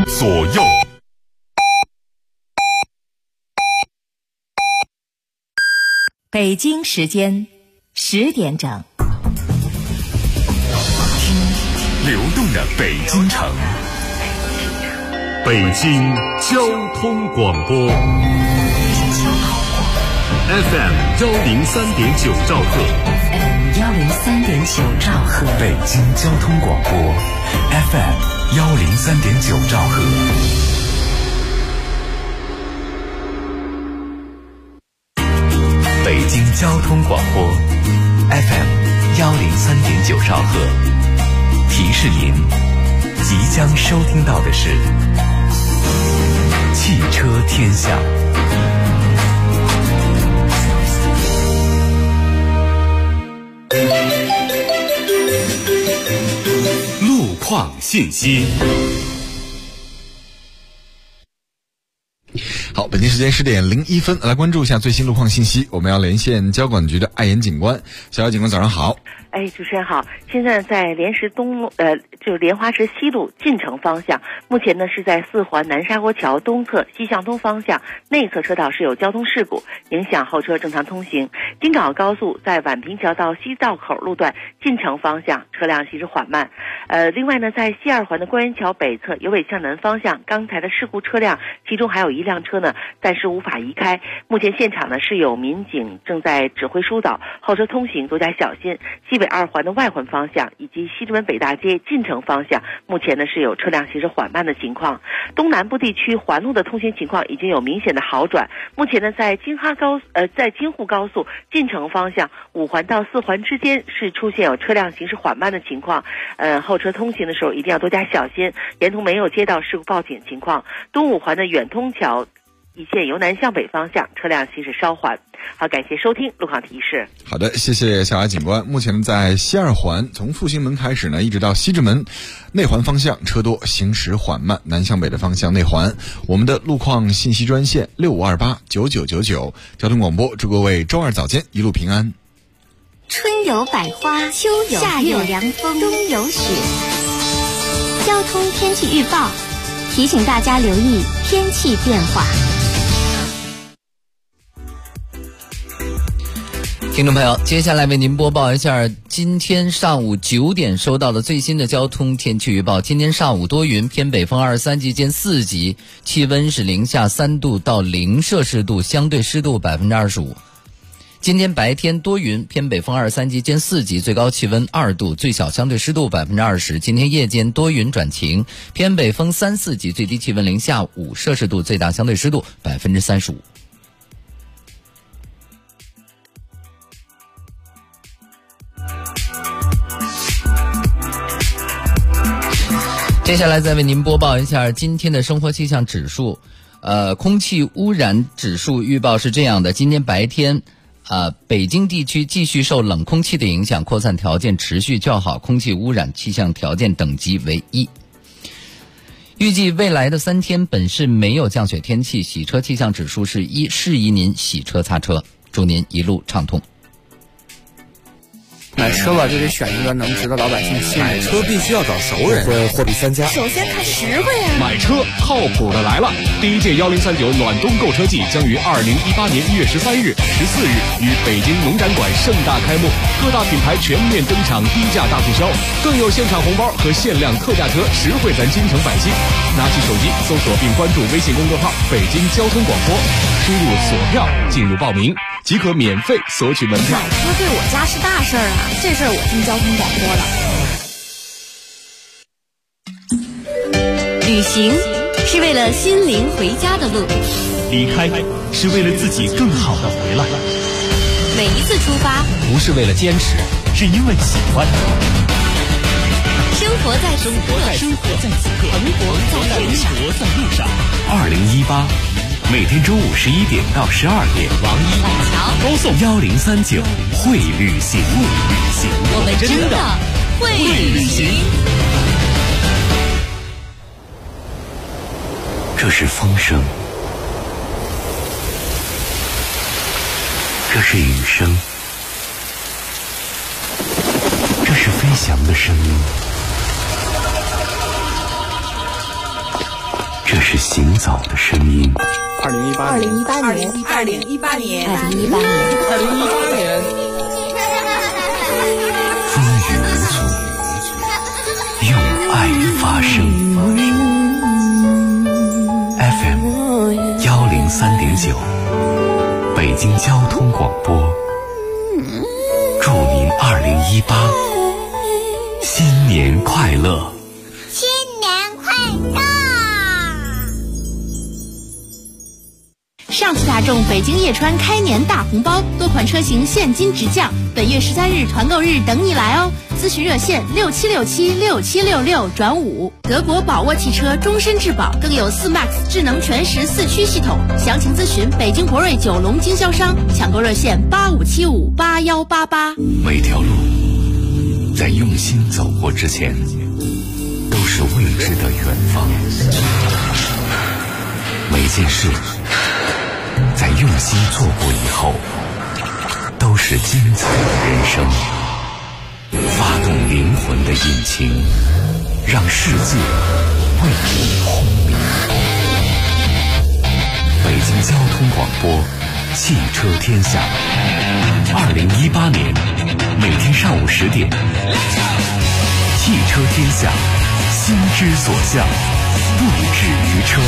左右。 北京时间10点整， 流动的北京城，北京交通广播 FM 103.9兆赫 103.9兆赫， 北京交通广播 FM 103.9兆赫。北京交通广播 FM 103.9兆赫，提示您即将收听到的是汽车天下。路况信息。 好，北京时间10点01分，来关注一下最新路况信息。我们要连线交管局的艾岩警官。小艾警官，早上好。 主持人好。现在在莲石东路，就是莲花池西路进城方向，目前呢是在4环南沙沟桥东侧西向东方向内侧车道是有交通事故，影响后车正常通行。京港澳高速在宛平桥到西道口路段进城方向车辆行驶缓慢。另外呢，在西2环的官园桥北侧由北向南方向，刚才的事故车辆，其中还有一辆车呢暂时无法移开。目前现场呢是有民警正在指挥疏导，后车通行多加小心。西北2环的外环方向以及西直门北大街进城方向，目前呢是有车辆行驶缓慢的情况。东南部地区环路的通行情况已经有明显的好转。目前呢，在京沪高速进城方向5环到4环之间是出现有车辆行驶缓慢的情况。后车通行的时候一定要多加小心，沿途没有接到事故报警情况。东5环的远通桥一线由南向北方向车辆行驶稍缓。好，感谢收听路况提示。 好的，谢谢小艾警官。目前在西2环从复兴门开始呢，一直到西直门内环方向车多，行驶缓慢，南向北的方向内环。我们的路况信息专线65289999，交通广播祝各位周二早间一路平安。 春有百花，秋有夏有凉风，冬有雪。交通天气预报提醒大家留意天气变化。 听众朋友，接下来为您播报一下今天上午9点收到的最新的交通天气预报。今天上午多云，偏北风23级见4级，气温是零下3度到0摄氏度，相对湿度25%。今天白天多云，偏北风23级见4级，最高气温2度，最小相对湿度20%。今天夜间多云转晴，偏北风3、4级，最低气温零下5摄氏度，最大相对湿度35%。接下来再为您播报一下今天的生活气象指数。空气污染指数预报是这样的：今天白天北京地区继续受冷空气的影响，扩散条件持续较好，空气污染气象条件等级为1。预计未来的3天本市没有降雪天气，洗车气象指数是1，适宜您洗车擦车，祝您一路畅通。 买车吧，就得选一个能值得老百姓信任。 买车必须要找熟人，货比三家。 首先看实惠啊！ 买车靠谱的来了！第一届1039暖冬购车季将于2018年1月13日、14日于北京农展馆盛大开幕，各大品牌全面登场，低价大促销，更有现场红包和限量特价车，实惠咱京城百姓。拿起手机搜索并关注微信公众号“北京交通广播”，输入锁票进入报名，即可免费索取门票。 买车对我家是大事儿啊，这事儿我听交通广播了。旅行是为了心灵回家的路， 离开是为了自己更好的回来。 每一次出发不是为了坚持，是因为喜欢。 生活在此刻，蓬勃在路上。 2018每天中午11点到12点， 王一板桥高送 1039会旅行， 我们真的会旅行。 这是风声，这是雨声，这是飞翔的声音。 是行走的声音。 2018年， 风雨无阻，用爱发声。FM 103.9，北京交通广播。祝您2018新年快乐！ 新年快乐！上汽大众北京叶川开年大红包，多款车型现金直降，本月13日团购日等你来哦！咨询热线67676766转5。德国宝沃汽车终身质保，更有4MAX 智能全时4驱系统。详情咨询北京博瑞九龙经销商，抢购热线85758188。 每条路在用心走过之前，都是未知的远方。每件事在用心做过以后，都是精彩的人生。发动灵魂的引擎，让世界为你轰鸣。北京交通广播，汽车天下。2018年每天上午10点，汽车天下，心之所向，不止于车。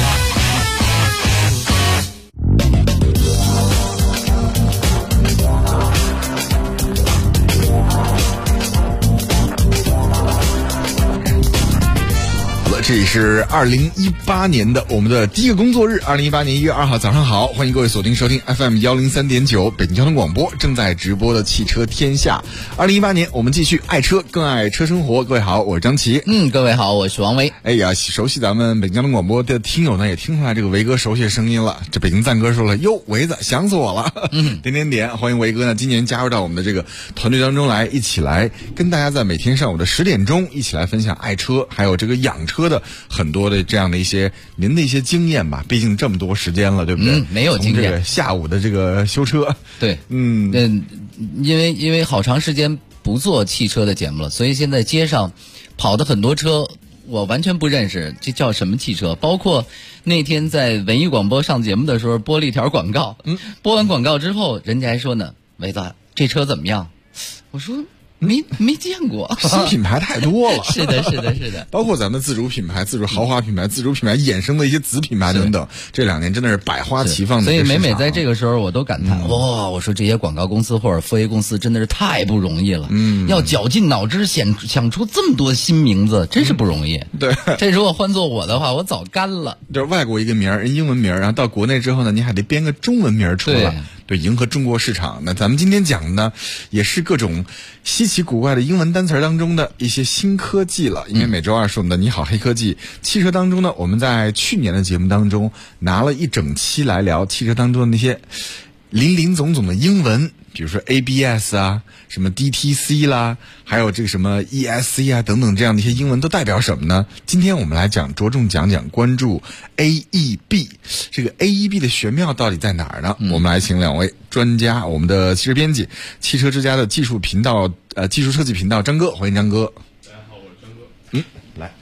这里是2018年的我们的第一个工作日，2018年1月2号早上好，欢迎各位锁定收听 FM 103.9北京交通广播正在直播的汽车天下。2018年我们继续爱车更爱车生活。各位好，我是张琪。 各位好，我是王维。 哎呀，熟悉咱们北京交通广播的听友呢，也听出来这个维哥熟悉的声音了。这北京赞哥说了，哟，维子想死我了。点，欢迎维哥呢，今年加入到我们的这个团队当中来，一起来跟大家在每天上午的10点钟一起来分享爱车还有这个养车的很多的这样的一些您的一些经验吧，毕竟这么多时间了，对不对？ 没有经验。 这个下午的这个修车， 对，因为好长时间不做汽车的节目了，所以现在街上跑的很多车我完全不认识，这叫什么汽车？包括那天在文艺广播上节目的时候播了一条广告，播完广告之后，人家还说呢，维子这车怎么样？我说没见过， 新品牌太多了。 是的， 包括咱们自主品牌、自主豪华品牌、自主品牌衍生的一些子品牌等等，这2年真的是百花齐放的。 所以每在这个时候，我都感叹，我说这些广告公司或者4A公司真的是太不容易了。要绞尽脑汁想出这么多新名字，真是不容易。 对， 这如果换做我的话，我早干了。 就是外国一个名儿，英文名儿，然后到国内之后呢，你还得编个中文名儿出来。对，迎合中国市场。那咱们今天讲的呢，也是各种稀奇古怪的英文单词当中的一些新科技了。因为每周2是我们的你好黑科技。汽车当中呢，我们在去年的节目当中拿了一整期来聊汽车当中的那些林总的英文，比如说 ABS 啊，什么 DTC 啦，还有这个什么 ESC 啊等等，这样的一些英文都代表什么呢？今天我们来着重讲关注 AEB。这个 AEB 的玄妙到底在哪儿呢？我们来请2位专家，我们的汽车编辑、汽车之家的技术设计频道张哥，欢迎张哥。 大家好，我是张哥。 来。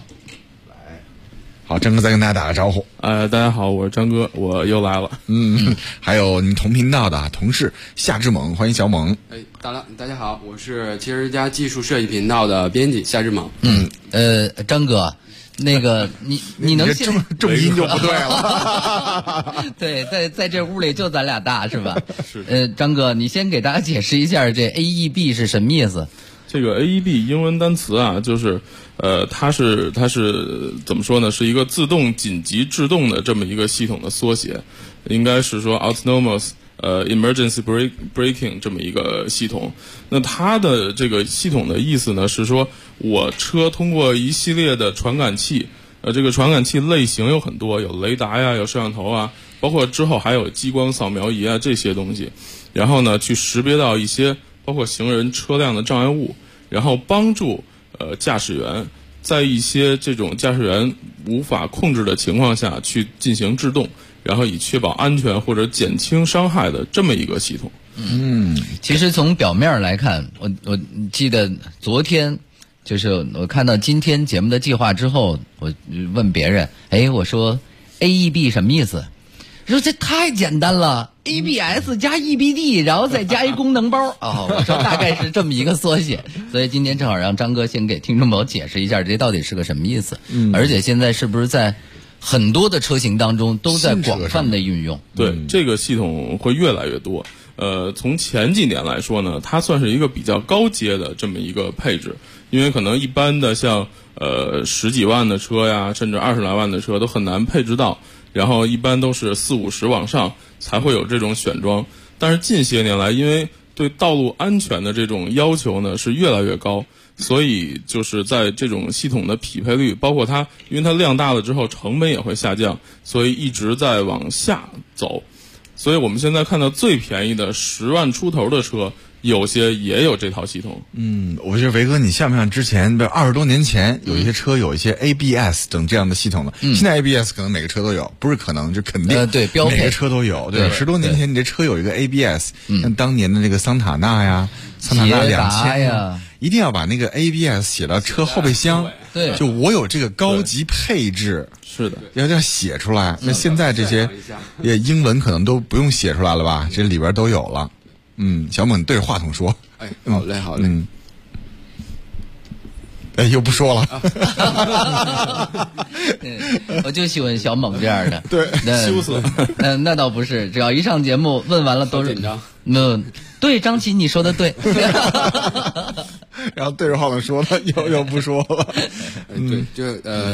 好， 张哥再跟大家打个招呼。 大家好，我是张哥，我又来了。 还有你们同频道的同事夏志猛，欢迎小猛。 大家好，我是汽车之家技术设计频道的编辑夏志猛。 张哥，那个你能重音就不对了。 对，在这屋里就咱俩大是吧？是。张哥，你先给大家解释一下这 AEB 是什么意思？ 这个 AEB 英文单词啊，就是它是怎么说呢？是一个自动紧急制动的这么一个系统的缩写，应该是说 autonomous emergency braking 这么一个系统。那它的这个系统的意思呢，是说我车通过一系列的传感器，这个传感器类型有很多，有雷达呀，有摄像头啊，包括之后还有激光扫描仪啊这些东西，然后呢去识别到一些包括行人、车辆的障碍物，然后帮助驾驶员在一些这种驾驶员无法控制的情况下去进行制动，然后以确保安全或者减轻伤害的这么一个系统。 其实从表面来看，我记得昨天就是我看到今天节目的计划之后，我问别人，我说 AEB 什么意思？说这太简单了 ，ABS 加 EBD， 然后再加一功能包啊、我说大概是这么一个缩写。所以今天正好让张哥先给听众朋友解释一下，这到底是个什么意思。而且现在是不是在很多的车型当中都在广泛的运用？ 对，这个系统会越来越多。从前几年来说呢，它算是一个比较高阶的这么一个配置，因为可能一般的像十几万的车呀，甚至20来万的车都很难配置到。然后一般都是40-50往上才会有这种选装，但是近些年来，因为对道路安全的这种要求呢是越来越高，所以就是在这种系统的匹配率，包括它，因为它量大了之后成本也会下降，所以一直在往下走。所以我们现在看到最便宜的10万出头的车，有些也有这套系统。 我觉得维哥，你像不像之前20多年前有一些车有一些 ABS 等这样的系统的？现在 ABS 可能每个车都有，不是可能就肯定， 对，标配每个车都有。对，10多年前你这车有一个 ABS，像当年的那个桑塔纳呀、桑塔纳2000呀，一定要把那个 ABS 写到车后备箱。 对， 就我有这个高级配置。 是的， 要这样写出来。那现在这些英文可能都不用写出来了吧？这里边都有了。小猛对着话筒说。 好嘞，好嘞。 又不说了。 我就喜欢小猛这样的。 对， 羞死了。 那倒不是，只要一上节目问完了都是紧张。 对，张琪你说的对。 然后对着话筒说了，又不说了。 对，就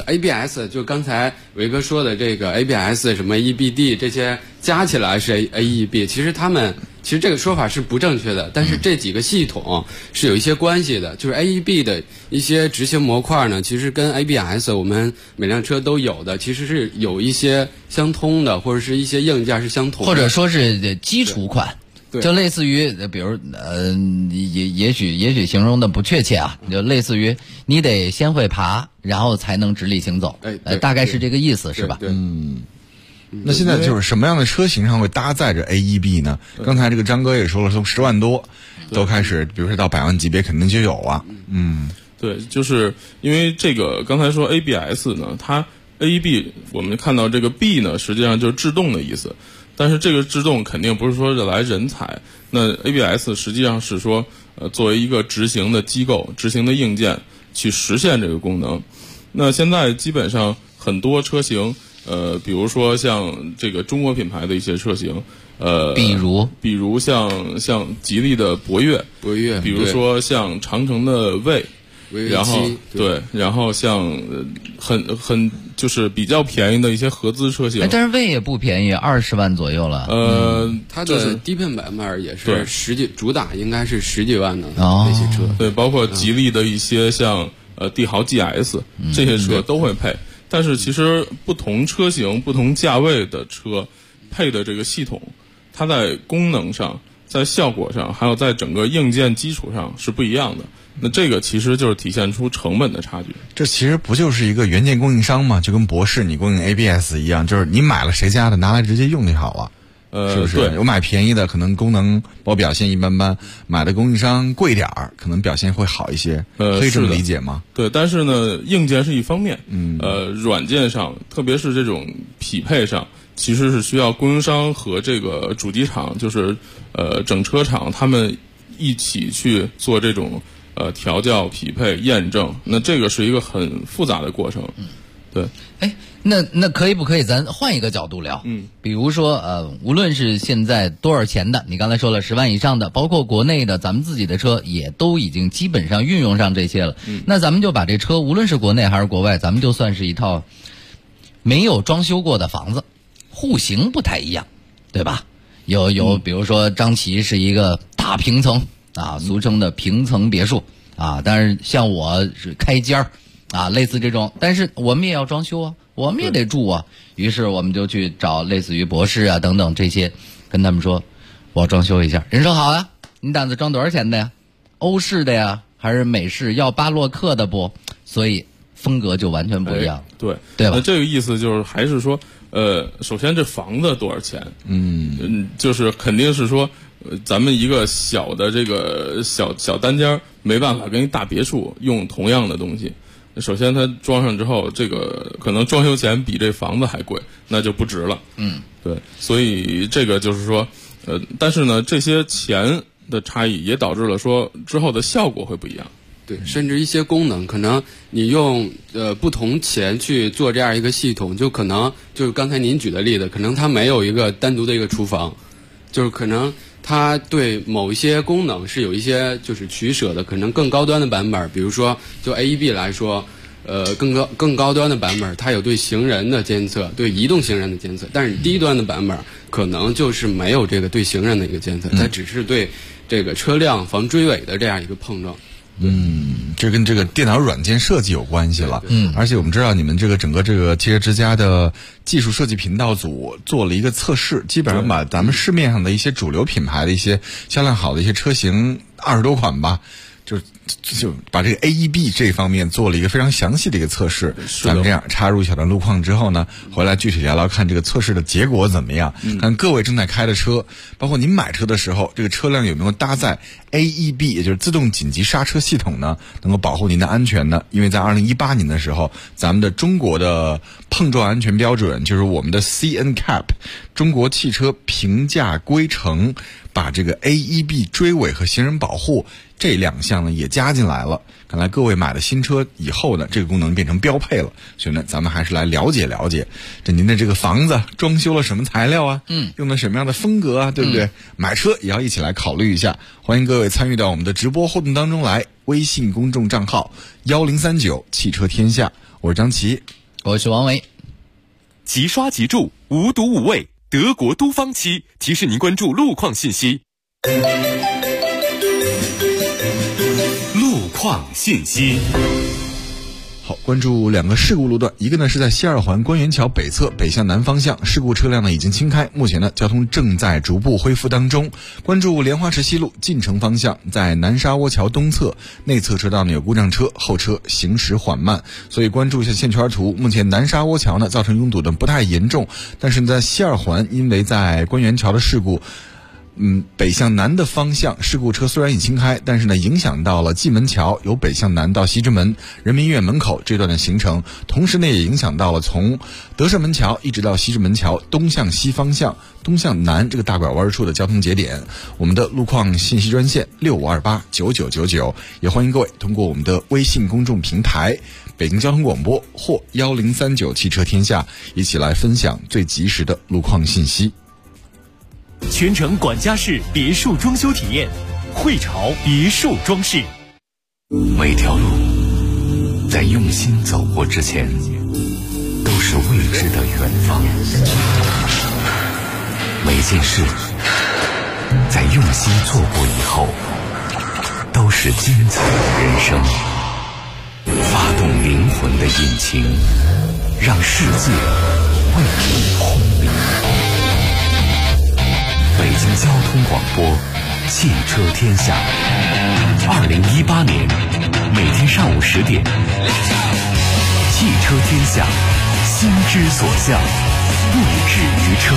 ABS， 就刚才维哥说的这个 ABS 什么 EBD 这些加起来是 AEB， 其实这个说法是不正确的，但是这几个系统是有一些关系的。就是 AEB 的一些执行模块呢，其实跟 ABS 我们每辆车都有的，其实是有一些相通的，或者是一些硬件是相同的， 或者说是基础款。就类似于，比如也许形容的不确切啊，就类似于你得先会爬，然后才能直立行走，大概是这个意思，是吧？ 对。 那现在就是什么样的车型上会搭载着 AEB 呢？刚才这个张哥也说了，从10万多都开始，比如说到100万级别肯定就有啊。 对，就是因为这个刚才说 ABS 呢，它 AEB 我们看到这个 B 呢，实际上就是制动的意思。但是这个制动肯定不是说是来人踩，那 ABS 实际上是说，作为一个执行的机构、执行的硬件去实现这个功能。那现在基本上很多车型，比如说像这个中国品牌的一些车型，比如像吉利的博越，比如说像长城的魏。然后对，然后像很就是比较便宜的一些合资车型， 但是魏也不便宜，20万左右了。 它的低配版本也是主打应该是10几万的那些车。 对，包括吉利的一些像帝豪 GS 这些车都会配。但是其实不同车型、不同价位的车配的这个系统，它在功能上、在效果上，还有在整个硬件基础上是不一样的。那这个其实就是体现出成本的差距。 这其实不就是一个元件供应商吗？就跟博士你供应 ABS 一样，就是你买了谁家的，拿来直接用就好了。是不是？ 对， 我买便宜的，可能功能包表现一般般；买的供应商贵点儿，可能表现会好一些。可以这么理解吗？ 对，但是呢，硬件是一方面，软件上，特别是这种匹配上，其实是需要供应商和这个主机厂，就是整车厂他们一起去做这种。调教、匹配、验证，那这个是一个很复杂的过程。对。 那可以不可以咱换一个角度聊？比如说无论是现在多少钱的，你刚才说了10万以上的，包括国内的咱们自己的车也都已经基本上运用上这些了。那咱们就把这车无论是国内还是国外，咱们就算是一套没有装修过的房子，户型不太一样，对吧？有比如说张琪是一个大平层。俗称的平层别墅但是像我是开间类似这种，但是我们也要装修啊，我们也得住啊。于是我们就去找类似于博士等等这些，跟他们说我要装修一下。人说好呀，你打算装多少钱的呀？欧式的呀，还是美式？要巴洛克的不？所以风格就完全不一样。 对吧？ 那这个意思就是还是说，首先这房子多少钱？就是肯定是说。咱们一个小的这个小单间没办法跟一大别墅用同样的东西， 首先它装上之后，这个可能装修钱比这房子还贵，那就不值了。对，所以这个就是说，但是呢，这些钱的差异也导致了说之后的效果会不一样。 对，甚至一些功能，可能你用不同钱去做这样一个系统，就可能就是刚才您举的例子，可能它没有一个单独的一个厨房，就是可能它对某一些功能是有一些就是取舍的，可能更高端的版本，比如说就 AEB 来说，更高端的版本，它有对行人的监测，对移动行人的监测，但是你低端的版本可能就是没有这个对行人的一个监测，它只是对这个车辆防追尾的这样一个碰撞。 这跟这个电脑软件设计有关系了。而且我们知道你们这个整个这个汽车之家的技术设计频道组做了一个测试，基本上把咱们市面上的一些主流品牌的一些销量好的一些车型20多款吧，就把这个 AEB 这方面做了一个非常详细的一个测试。咱们这样插入一小段路况之后呢，回来具体聊聊看这个测试的结果怎么样。看各位正在开的车，包括您买车的时候，这个车辆有没有搭载 AEB， 也就是自动紧急刹车系统呢，能够保护您的安全呢？因为在2018年的时候，咱们的中国的碰撞安全标准，就是我们的 CNCAP 中国汽车评价规程，把这个 AEB 追尾和行人保护这2项呢也加进来了。看来各位买了新车以后呢，这个功能变成标配了。所以呢，咱们还是来了解了解，这您的这个房子装修了什么材料啊？用的什么样的风格啊？对不对？买车也要一起来考虑一下。欢迎各位参与到我们的直播互动当中来，微信公众账号1039汽车天下，我是张琪， 我是王维。 即刷即住，无毒无味，德国都方漆提示您关注路况信息。路况信息。 好，关注2个事故路段，一个呢是在西二环官园桥北侧北向南方向，事故车辆呢已经清开，目前呢交通正在逐步恢复当中。关注莲花池西路进城方向，在南沙窝桥东侧内侧车道呢有故障车，后车行驶缓慢，所以关注一下线圈图。目前南沙窝桥呢造成拥堵的不太严重，但是在西二环因为在官园桥的事故，北向南的方向事故车虽然已清开，但是呢影响到了蓟门桥由北向南到西直门人民医院门口这段的行程，同时呢也影响到了从德胜门桥一直到西直门桥东向西方向东向南这个大拐弯处的交通节点。我们的路况信息专线65289999，也欢迎各位通过我们的微信公众平台北京交通广播或1039汽车天下一起来分享最及时的路况信息。 全程管家式别墅装修体验，汇潮别墅装饰。 每条路在用心走过之前，都是未知的远方；每件事在用心做过以后，都是精彩的人生。发动灵魂的引擎，让世界为你轰鸣。北京交通广播汽车天下，2018年每天上午10点，汽车天下，心之所向，不止于车。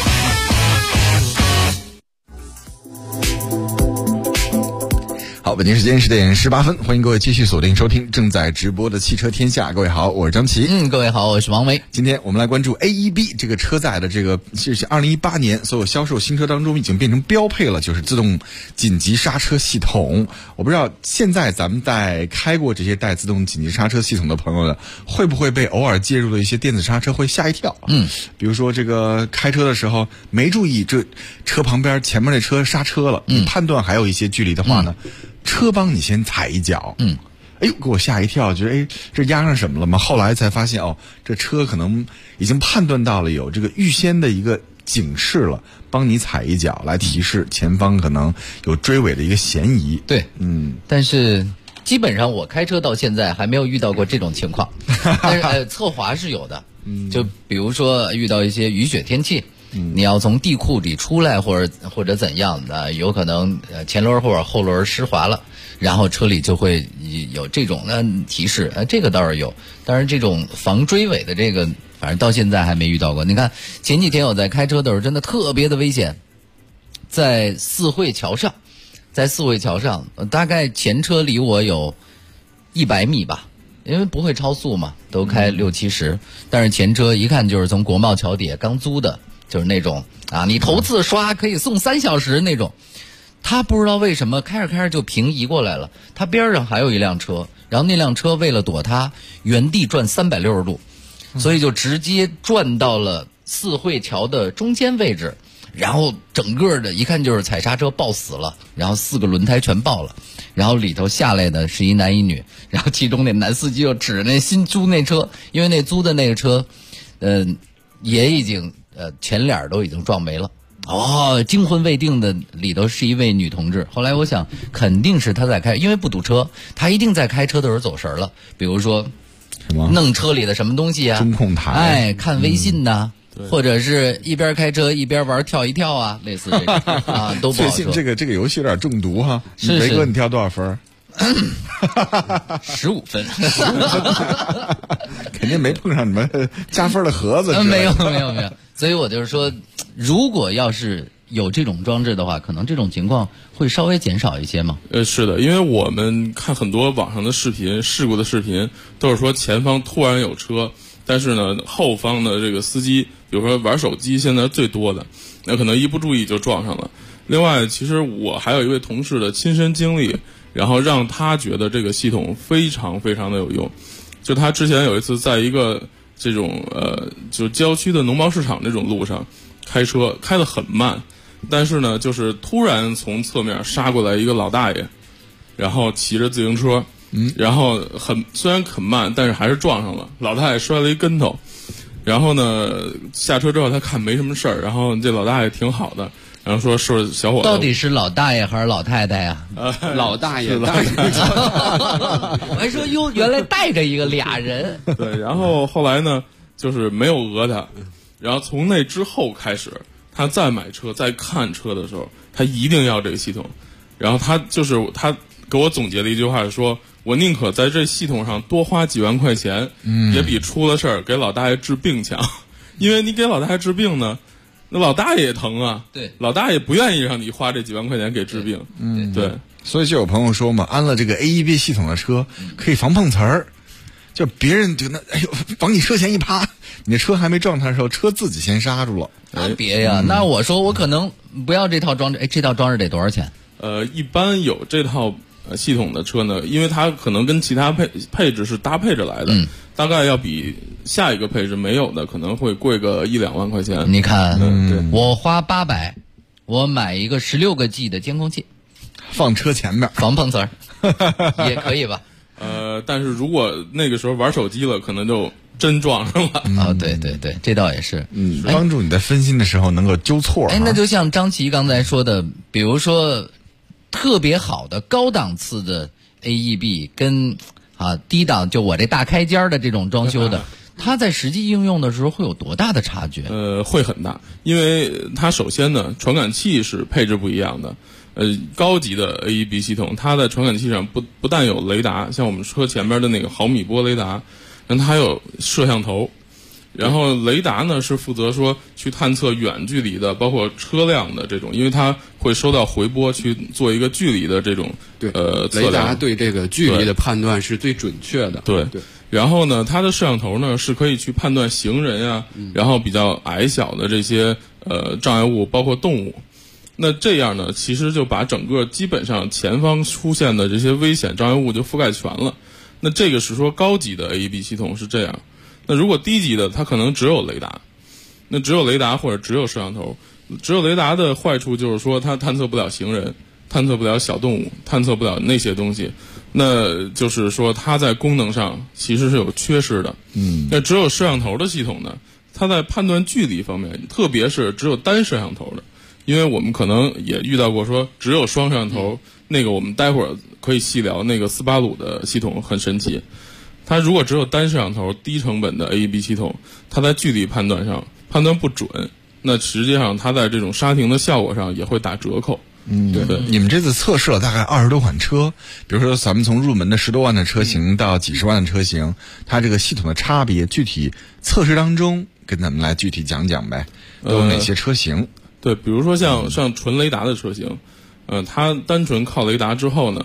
好，北京时间10点18分，欢迎各位继续锁定收听正在直播的汽车天下。各位好，我是张琪。 各位好，我是王维。 今天我们来关注 AEB 这个车载的这个，是2018年所有销售新车当中已经变成标配了，就是自动紧急刹车系统。我不知道现在咱们在开过这些带自动紧急刹车系统的朋友呢，会不会被偶尔介入的一些电子刹车会吓一跳？比如说这个开车的时候没注意这车旁边前面那车刹车了，你判断还有一些距离的话呢，车帮你先踩一脚，哎呦，给我吓一跳，觉得这压上什么了吗？后来才发现这车可能已经判断到了有这个预先的一个警示了，帮你踩一脚来提示前方可能有追尾的一个嫌疑。 对，但是基本上我开车到现在还没有遇到过这种情况，但是侧滑是有的，就比如说遇到一些雨雪天气。你要从地库里出来或者怎样的，有可能前轮或者后轮湿滑了，然后车里就会有这种提示，这个倒是有。当然这种防追尾的这个反正到现在还没遇到过。你看前几天我在开车的时候真的特别的危险，在四惠桥上大概前车离我有100米吧， 因为不会超速嘛，都开60、70，但是前车一看就是从国贸桥底下刚租的，就是那种啊，你头次刷可以送3小时那种。他不知道为什么开着开着就平移过来了，他边上还有一辆车，然后那辆车为了躲他，原地转360度，所以就直接转到了四惠桥的中间位置，然后整个的一看就是踩刹车爆死了，然后4个轮胎全爆了，然后里头下来的是一男一女，然后其中那男司机就指着那新租那车，因为那租的那个车也已经前脸都已经撞没了。惊魂未定的里头是一位女同志。后来我想肯定是她在开，因为不堵车，她一定在开车的时候走神了，比如说什么弄车里的什么东西啊， 中控台， 看微信呐，或者是一边开车一边玩跳一跳啊，类似这种啊，都不好说。 最近这个游戏有点中毒哈。 是雷哥，你跳多少分 ？15分， 肯定没碰上你们加分的盒子。 没有。所以我就是说，如果要是有这种装置的话，可能这种情况会稍微减少一些嘛。 是的，因为我们看很多网上的视频，事故的视频都是说前方突然有车，但是呢后方的这个司机，比如说玩手机，现在最多的，那可能一不注意就撞上了。另外，其实我还有一位同事的亲身经历，然后让他觉得这个系统非常非常的有用。就他之前有一次在一个这种就郊区的农贸市场这种路上开车，开得很慢，但是呢就是突然从侧面杀过来一个老大爷，然后骑着自行车，然后虽然很慢，但是还是撞上了，老大爷摔了一跟头。然后呢下车之后他看没什么事儿，然后这老大爷挺好的，然后说是小伙子， 到底是老大爷还是老太太呀？ 老大爷， 我还说哟，原来带着一个俩人。 对，然后后来呢，就是没有讹他，然后从那之后开始，他再买车、再看车的时候，他一定要这个系统。然后他给我总结了一句话，说我宁可在这系统上多花几万块钱，也比出了事儿给老大爷治病强。因为你给老大爷治病呢，那老大爷也疼啊， 对， 老大爷不愿意让你花这几万块钱给治病，对， 所以就有朋友说嘛，安了这个 AEB 系统的车可以防碰瓷儿，就别人就往你车前一趴，你的车还没撞他的时候，车自己先刹住了。 别呀，那我说我可能不要这套装置，这套装置得多少钱？ 一般有这套系统的车呢，因为它可能跟其他配置是搭配着来的，大概要比下一个配置没有的可能会贵个1-2万块钱。 你看，对，我花800，我买一个16个 G 的监控器， 放车前面防碰瓷儿，也可以吧？ 但是如果那个时候玩手机了，可能就真撞上了。 对，这倒也是， 帮助你在分心的时候能够纠错。 那就像张琪刚才说的，比如说特别好的高档次的 AEB 跟低档就我这大开间的这种装修的，它在实际应用的时候会有多大的差距？ 会很大，因为它首先呢，传感器是配置不一样的。高级的 AEB 系统，它在传感器上不但有雷达，像我们车前边的那个毫米波雷达，然后它还有摄像头。然后雷达呢是负责说去探测远距离的，包括车辆的这种，因为它会收到回波去做一个距离的这种测量。 雷达对这个距离的判断是最准确的。 对。然后呢，它的摄像头呢是可以去判断行人啊，然后比较矮小的这些障碍物，包括动物。那这样呢，其实就把整个基本上前方出现的这些危险障碍物就覆盖全了。那这个是说高级的 AEB 系统是这样。那如果低级的，它可能只有雷达，那只有雷达或者只有摄像头。只有雷达的坏处就是说它探测不了行人，探测不了小动物，探测不了那些东西，那就是说它在功能上其实是有缺失的。那只有摄像头的系统呢，它在判断距离方面，特别是只有单摄像头的，因为我们可能也遇到过说只有双摄像头，那个我们待会儿可以细聊，那个斯巴鲁的系统很神奇。它如果只有单摄像头低成本的 AEB 系统，它在距离判断上判断不准，那实际上它在这种刹停的效果上也会打折扣。 对，你们这次测试了大概20多款车，比如说咱们从入门的10多万的车型到几十万的车型，它这个系统的差别，具体测试当中跟咱们来具体讲讲呗，都有哪些车型？ 对，比如说像纯雷达的车型，它单纯靠雷达之后呢，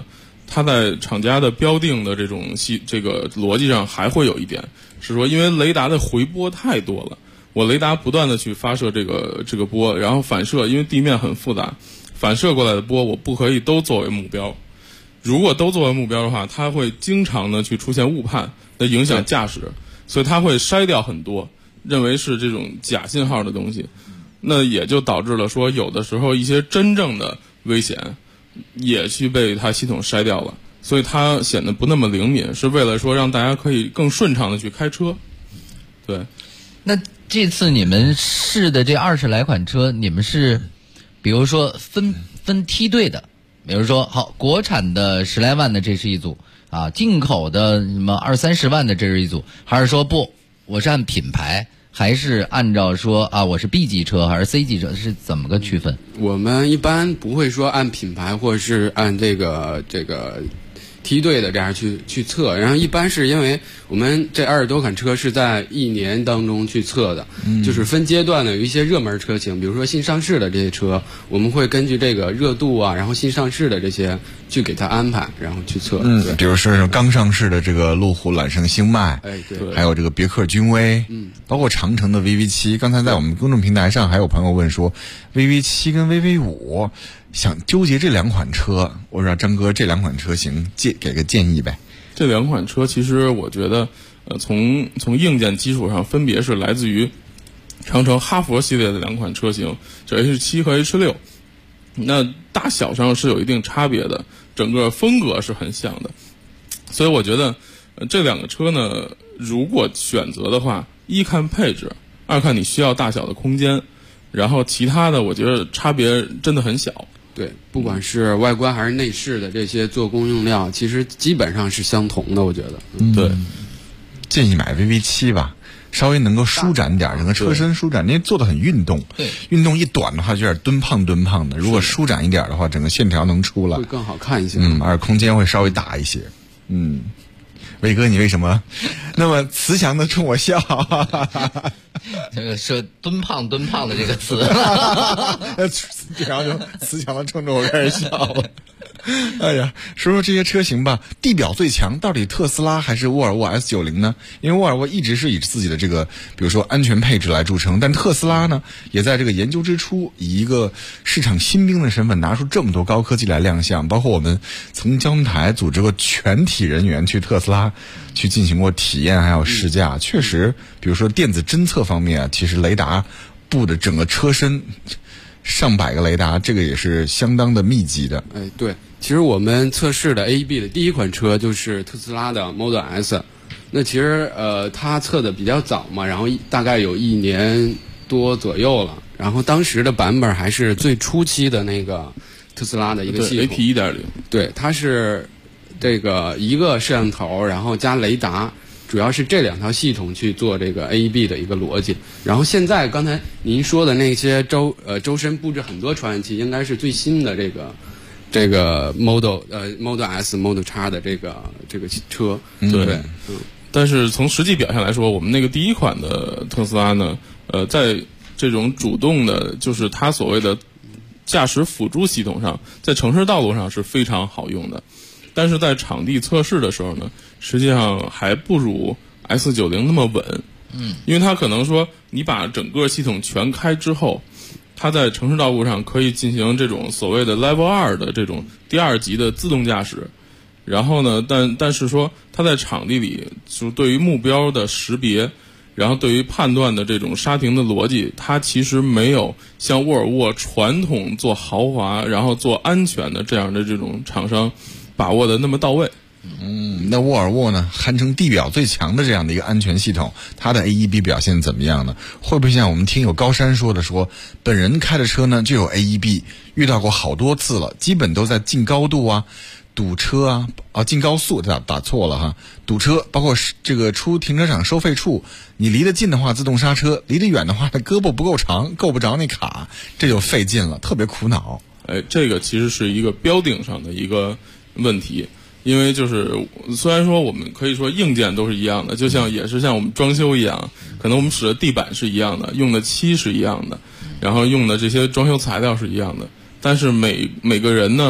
它在厂家的标定的这个逻辑上还会有一点是说，因为雷达的回波太多了，我雷达不断的去发射这个波，然后反射，因为地面很复杂，反射过来的波我不可以都作为目标。如果都作为目标的话，它会经常的去出现误判，的影响驾驶，所以它会筛掉很多认为是这种假信号的东西。那也就导致了说，有的时候一些真正的危险也去被它系统筛掉了，所以它显得不那么灵敏，是为了说让大家可以更顺畅的去开车。对。 那这次你们试的这20来款车，你们是比如说分梯队的，比如说好，国产的10来万的这是一组啊，进口的什么20-30万的这是一组，还是说不，我是按品牌，还是按照说啊我是 B 级车还是 C 级车，是怎么个区分？ 我们一般不会说按品牌或者是按这个梯队的这样去测，然后一般是因为我们这20多款车是在1年当中去测的，就是分阶段的，有一些热门车型，比如说新上市的这些车，我们会根据这个热度啊，然后新上市的这些去给它安排，然后去测。对， 比如说刚上市的这个路虎揽胜星脉， 对， 还有这个别克君威，包括长城的 VV7。刚才在我们公众平台上还有朋友问说，VV7跟 VV5。想纠结这2款车，我让张哥这2款车型给个建议呗。 这2款车其实我觉得，从硬件基础上分别是来自于长城哈佛系列的2款车型，这 H7 和 H6， 那大小上是有一定差别的，整个风格是很像的，所以我觉得这2个车呢，如果选择的话，一看配置，二看你需要大小的空间，然后其他的我觉得差别真的很小。 对，不管是外观还是内饰的这些做工用料，其实基本上是相同的，我觉得。 对，建议买 VV7 吧，稍微能够舒展点，整个车身舒展，因为做的很运动。 对， 运动一短的话就有点敦胖的，如果舒展一点的话，整个线条能出来， 会更好看一些。 而空间会稍微大一些。伟哥，你为什么那么慈祥的冲我笑？ 这个说敦胖的这个词， 然后就慈祥的冲着我开始笑了。哎呀，说说这些车型吧，地表最强到底特斯拉还是沃尔沃 S90 呢？因为沃尔沃一直是以自己的这个比如说安全配置来著称，但特斯拉呢也在这个研究之初以一个市场新兵的身份拿出这么多高科技来亮相，包括我们曾交通台组织过全体人员去特斯拉去进行过体验还有试驾，确实比如说电子侦测方面啊，其实雷达布的整个车身上百个雷达，这个也是相当的密集的。 对，其实我们测试的 AEB 的第一款车就是特斯拉的 Model S， 那其实它测的比较早嘛，然后大概有1年多左右了，然后当时的版本还是最初期的那个特斯拉的一个系统 AP 1.0， 对，它是这个一个摄像头，然后加雷达，主要是这2套系统去做这个 AEB 的一个逻辑。然后现在刚才您说的那些周身布置很多传感器，应该是最新的这个 Model S、Model X 的这个车。对， 但是从实际表现来说，我们那个第一款的特斯拉呢，在这种主动的，就是它所谓的驾驶辅助系统上，在城市道路上是非常好用的。但是在场地测试的时候呢，实际上还不如 S90 那么稳。因为它可能说你把整个系统全开之后，它在城市道路上可以进行这种所谓的 Level 2的这种第2级的自动驾驶。然后呢，但是说它在场地里就对于目标的识别，然后对于判断的这种刹停的逻辑，它其实没有像沃尔沃传统做豪华然后做安全的这样的这种厂商把握的那么到位。 那沃尔沃呢，堪称地表最强的这样的一个安全系统，它的 AEB 表现怎么样呢？会不会像我们听友高山说的说，本人开的车呢就有 AEB， 遇到过好多次了，基本都在进高度啊、堵车啊，进高速打错了哈，堵车，包括这个出停车场收费处，你离得近的话自动刹车，离得远的话，它胳膊不够长，够不着那卡，这就费劲了，特别苦恼。 这个其实是一个标定上的一个问题。因为就是虽然说我们可以说硬件都是一样的，就像也是像我们装修一样，可能我们使的地板是一样的，用的漆是一样的，然后用的这些装修材料是一样的，但是每个人呢，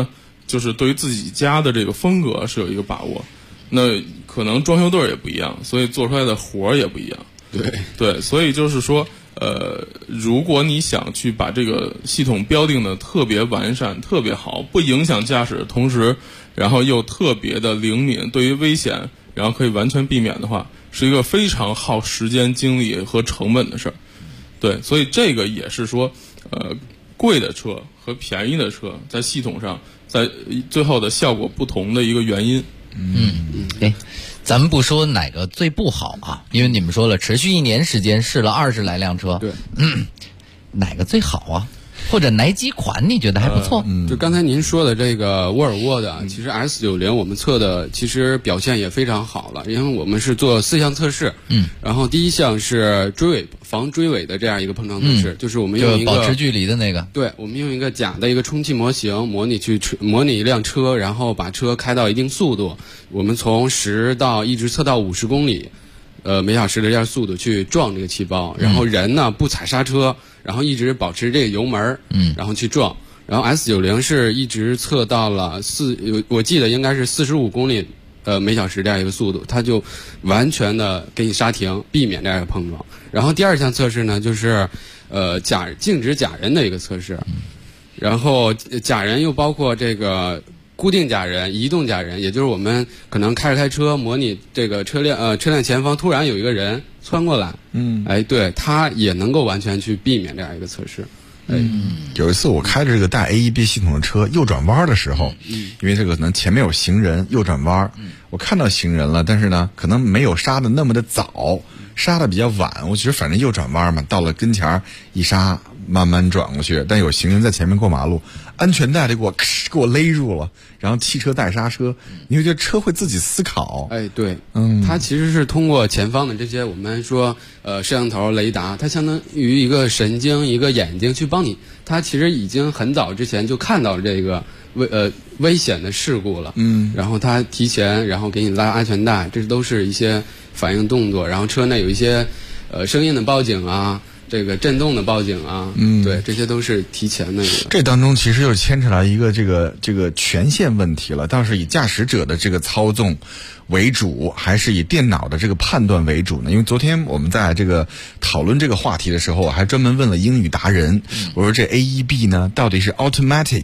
就是对于自己家的这个风格是有一个把握。那可能装修队也不一样，所以做出来的活儿也不一样。对，所以就是说，如果你想去把这个系统标定的特别完善、特别好，不影响驾驶，同时然后又特别的灵敏，对于危险，然后可以完全避免的话，是一个非常耗时间、精力和成本的事儿。对，所以这个也是说，贵的车和便宜的车在系统上，在最后的效果不同的一个原因。 咱们不说哪个最不好啊，因为你们说了，持续1年时间试了20来辆车， 对， 哪个最好啊？或者哪几款你觉得还不错？ 就刚才您说的这个沃尔沃的，其实 S90我们测的其实表现也非常好了，因为我们是做4项测试，然后第一项是防追尾的这样一个碰撞测试，就是我们用一个保持距离的那个， 对，我们用一个假的一个充气模型模拟一辆车，然后把车开到一定速度，我们从10到一直测到50公里。每小时的这样速度去撞这个气包，然后人呢不踩刹车，然后一直保持这个油门，然后去撞。然后 S90是一直测到了我记得应该是45公里每小时这样一个速度，它就完全的给你刹停，避免这样一个碰撞。然后第2项测试呢，就是静止假人的一个测试，然后假人又包括这个固定假人、移动假人，也就是我们可能开车模拟这个车辆前方突然有一个人窜过来，对，它也能够完全去避免这样一个测试。 有一次我开着这个带 AEB 系统的车右转弯的时候，因为这个可能前面有行人右转弯，我看到行人了，但是呢可能没有刹的那么的早，刹的比较晚，我觉得反正右转弯嘛，到了跟前一刹慢慢转过去，但有行人在前面过马路，安全带就给我勒住了，然后汽车带刹车，你会觉得车会自己思考。 对，它其实是通过前方的这些我们说摄像头、雷达，它相当于一个神经、一个眼睛去帮你，它其实已经很早之前就看到这个危险的事故了，然后它提前然后给你拉安全带，这都是一些反应动作，然后车内有一些声音的报警啊。这个震动的报警啊，对，这些都是提前的。 这当中其实又牵扯来一个这个权限问题了，倒是以驾驶者的这个操纵为主，还是以电脑的这个判断为主呢？因为昨天我们在这个讨论这个话题的时候，我还专门问了英语达人，我说这 AEB 呢到底是 automatic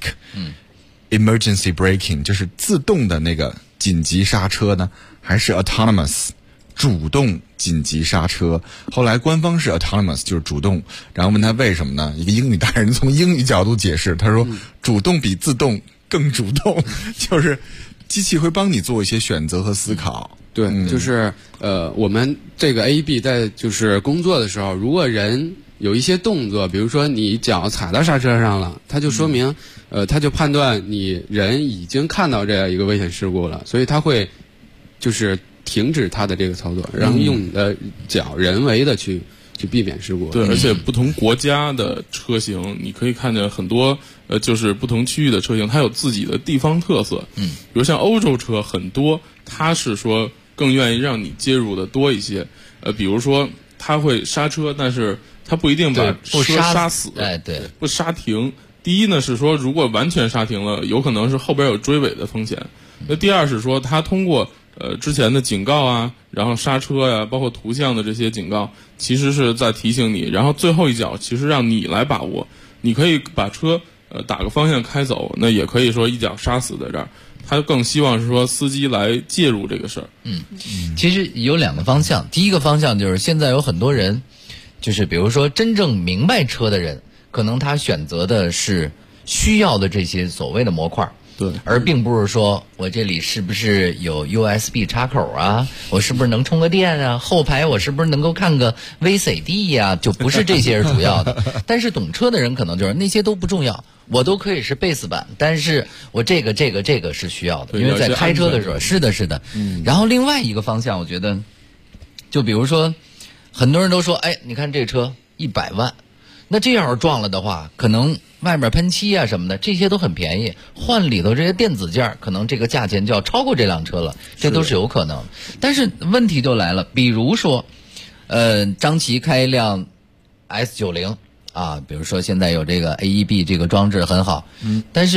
emergency braking， 就是自动的那个紧急刹车呢，还是 autonomous主动紧急刹车？后来官方是 autonomous， 就是主动，然后问他为什么呢？一个英语达人从英语角度解释，他说主动比自动更主动，就是机器会帮你做一些选择和思考。 对，就是我们这个 AEB 在就是工作的时候，如果人有一些动作，比如说你脚踩到刹车上了，它就说明它就判断你人已经看到这样一个危险事故了，所以它会就是停止它的这个操作，然后用你的脚人为的去避免事故。 对，而且不同国家的车型，你可以看见很多就是不同区域的车型，它有自己的地方特色。比如像欧洲车很多，它是说更愿意让你介入的多一些。比如说它会刹车，但是它不一定把车刹死， 对， 不刹停。第一呢是说，如果完全刹停了，有可能是后边有追尾的风险。那第二是说，它通过之前的警告啊，然后刹车呀，包括图像的这些警告，其实是在提醒你，然后最后一脚其实让你来把握。你可以把车打个方向开走，那也可以说一脚刹死在这儿。他更希望是说司机来介入这个事儿。 其实有2个方向，第一个方向就是现在有很多人，就是比如说真正明白车的人，可能他选择的是需要的这些所谓的模块。 对， 而并不是说我这里是不是有 USB 插口啊，我是不是能充个电啊，后排我是不是能够看个 VCD 呀，就不是这些是主要的。但是懂车的人可能就是那些都不重要，我都可以是 base 版，但是我这个是需要的，因为在开车的时候，是的。然后另外一个方向，我觉得，就比如说，很多人都说，哎，你看这车100万，那这要是撞了的话，可能外面喷漆啊什么的，这些都很便宜，换里头这些电子件，可能这个价钱就要超过这辆车了，这都是有可能。但是问题就来了，比如说，张琪开一辆 S90 啊，比如说现在有这个 AEB 这个装置很好，但是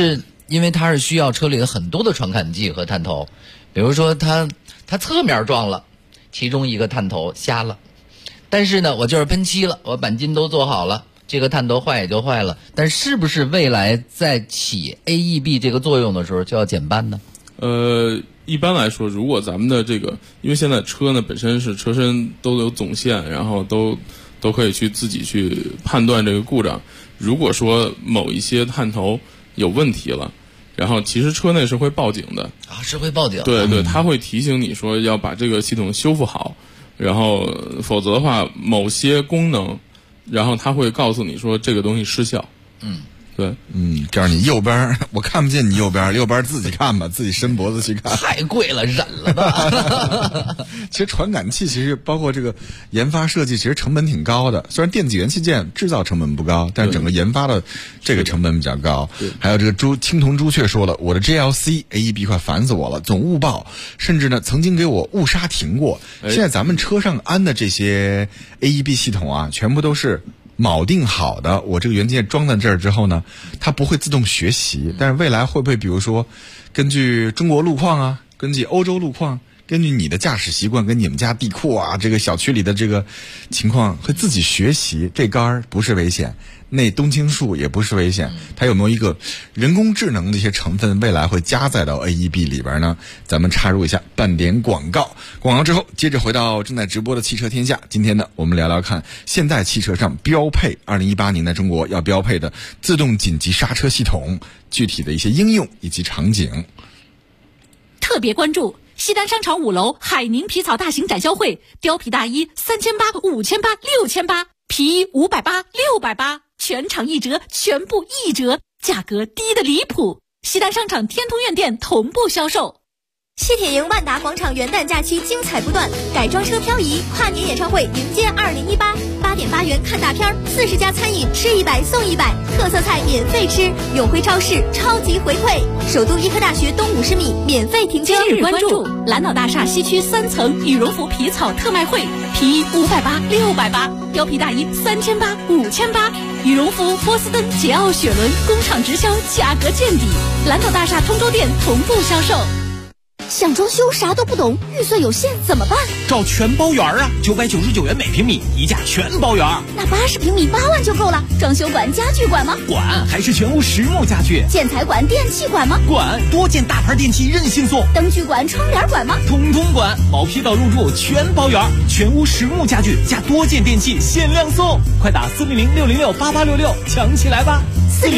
因为它是需要车里的很多的传感器和探头，比如说它侧面撞了，其中一个探头瞎了，但是呢我就是喷漆了，我钣金都做好了，这个探头坏也就坏了，但是不是未来在起 AEB 这个作用的时候就要减半呢？ 一般来说，如果咱们的这个，因为现在车呢本身是车身都有总线，然后都可以去自己去判断这个故障。如果说某一些探头有问题了，然后其实车内是会报警的啊，是会报警。 对对，它会提醒你说要把这个系统修复好，然后否则的话，某些功能，然后它会告诉你说这个东西失效。对， 这样你右边我看不见你右边自己看吧，自己伸脖子去看。 太贵了，忍了吧。 其实传感器其实包括这个研发设计，其实成本挺高的。虽然电子元器件制造成本不高，但整个研发的这个成本比较高。还有这个青铜朱雀说了，我的 GLC AEB 快烦死我了，总误报，甚至呢曾经给我误刹停过。现在咱们车上安的这些 AEB 系统啊，全部都是铆定好的，我这个元件装在这儿之后呢，它不会自动学习。但是未来会不会比如说根据中国路况啊，根据欧洲路况，根据你的驾驶习惯跟你们家地库啊，这个小区里的这个情况，会自己学习。这杆儿不是危险，那冬青树也不是危险，它有没有一个人工智能的一些成分未来会加载到 AEB 里边呢？咱们插入一下半点广告，广告之后接着回到正在直播的汽车天下。今天呢我们聊聊看现代汽车上标配2018年的中国要标配的自动紧急刹车系统具体的一些应用以及场景。 特别关注西单商场5楼海宁皮草大型展销会，貂皮大衣3800、5800、6800，皮衣580、680，全场一折，全部一折，价格低得离谱。西单商场天通苑店同步销售。 谢铁营万达广场元旦假期精彩不断，改装车漂移，跨年演唱会迎接2018，8点8元看大片，40家餐饮吃100送100，特色菜免费吃，永辉超市超级回馈，首都医科大学东50米免费停车。 今日关注蓝岛大厦西区3层羽绒服皮草特卖会，皮衣580、680，貂皮大衣3800、5800，羽绒服波司登、捷奥、雪伦工厂直销，价格见底，蓝岛大厦通州店同步销售。 想装修啥都不懂，预算有限怎么办？ 找全包圆啊，999元每平米，一价全包圆。 那80平米8万就够了。装修管、家具管吗？ 管，还是全屋实木家具。 建材管、电器管吗？ 管，多件大牌电器任性送。 灯具管、窗帘管吗？ 通通管，毛坯到入住全包圆，全屋实木家具加多件电器限量送，快打400-606-8866抢起来吧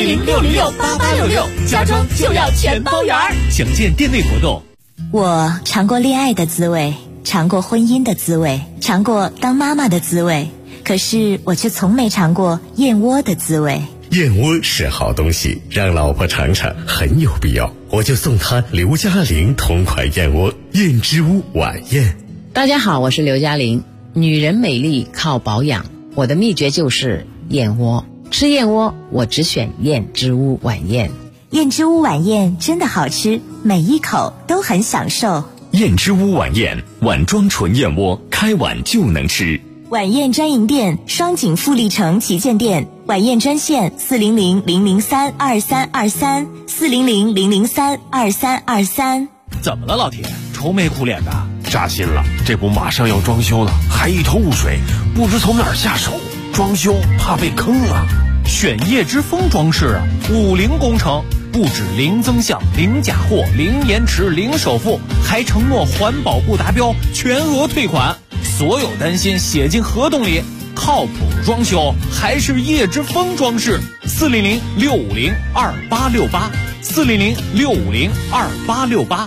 ！400-606-8866，家装就要全包圆。详见店内活动。 我尝过恋爱的滋味，尝过婚姻的滋味，尝过当妈妈的滋味，可是我却从没尝过燕窝的滋味。 燕窝是好东西，让老婆尝尝很有必要，我就送她刘嘉玲同款燕窝燕之屋晚宴。 大家好，我是刘嘉玲。女人美丽靠保养，我的秘诀就是燕窝。吃燕窝我只选燕之屋晚宴。 燕之屋晚宴真的好吃，每一口都很享受。 燕之屋晚宴，碗装纯燕窝，开碗就能吃。 晚宴专营店：双井富力城旗舰店。晚宴专线400-003-2323 400-003-2323。 怎么了，老铁？愁眉苦脸的？ 扎心了，这不马上要装修了，还一头雾水，不知从哪儿下手。装修怕被坑了。 选叶之峰装饰啊，5零工程，不止零增项、零假货、零延迟、零首付，还承诺环保不达标全额退款，所有担心写进合同里。靠谱装修还是叶之峰装饰。400-650-2868 400-650-2868。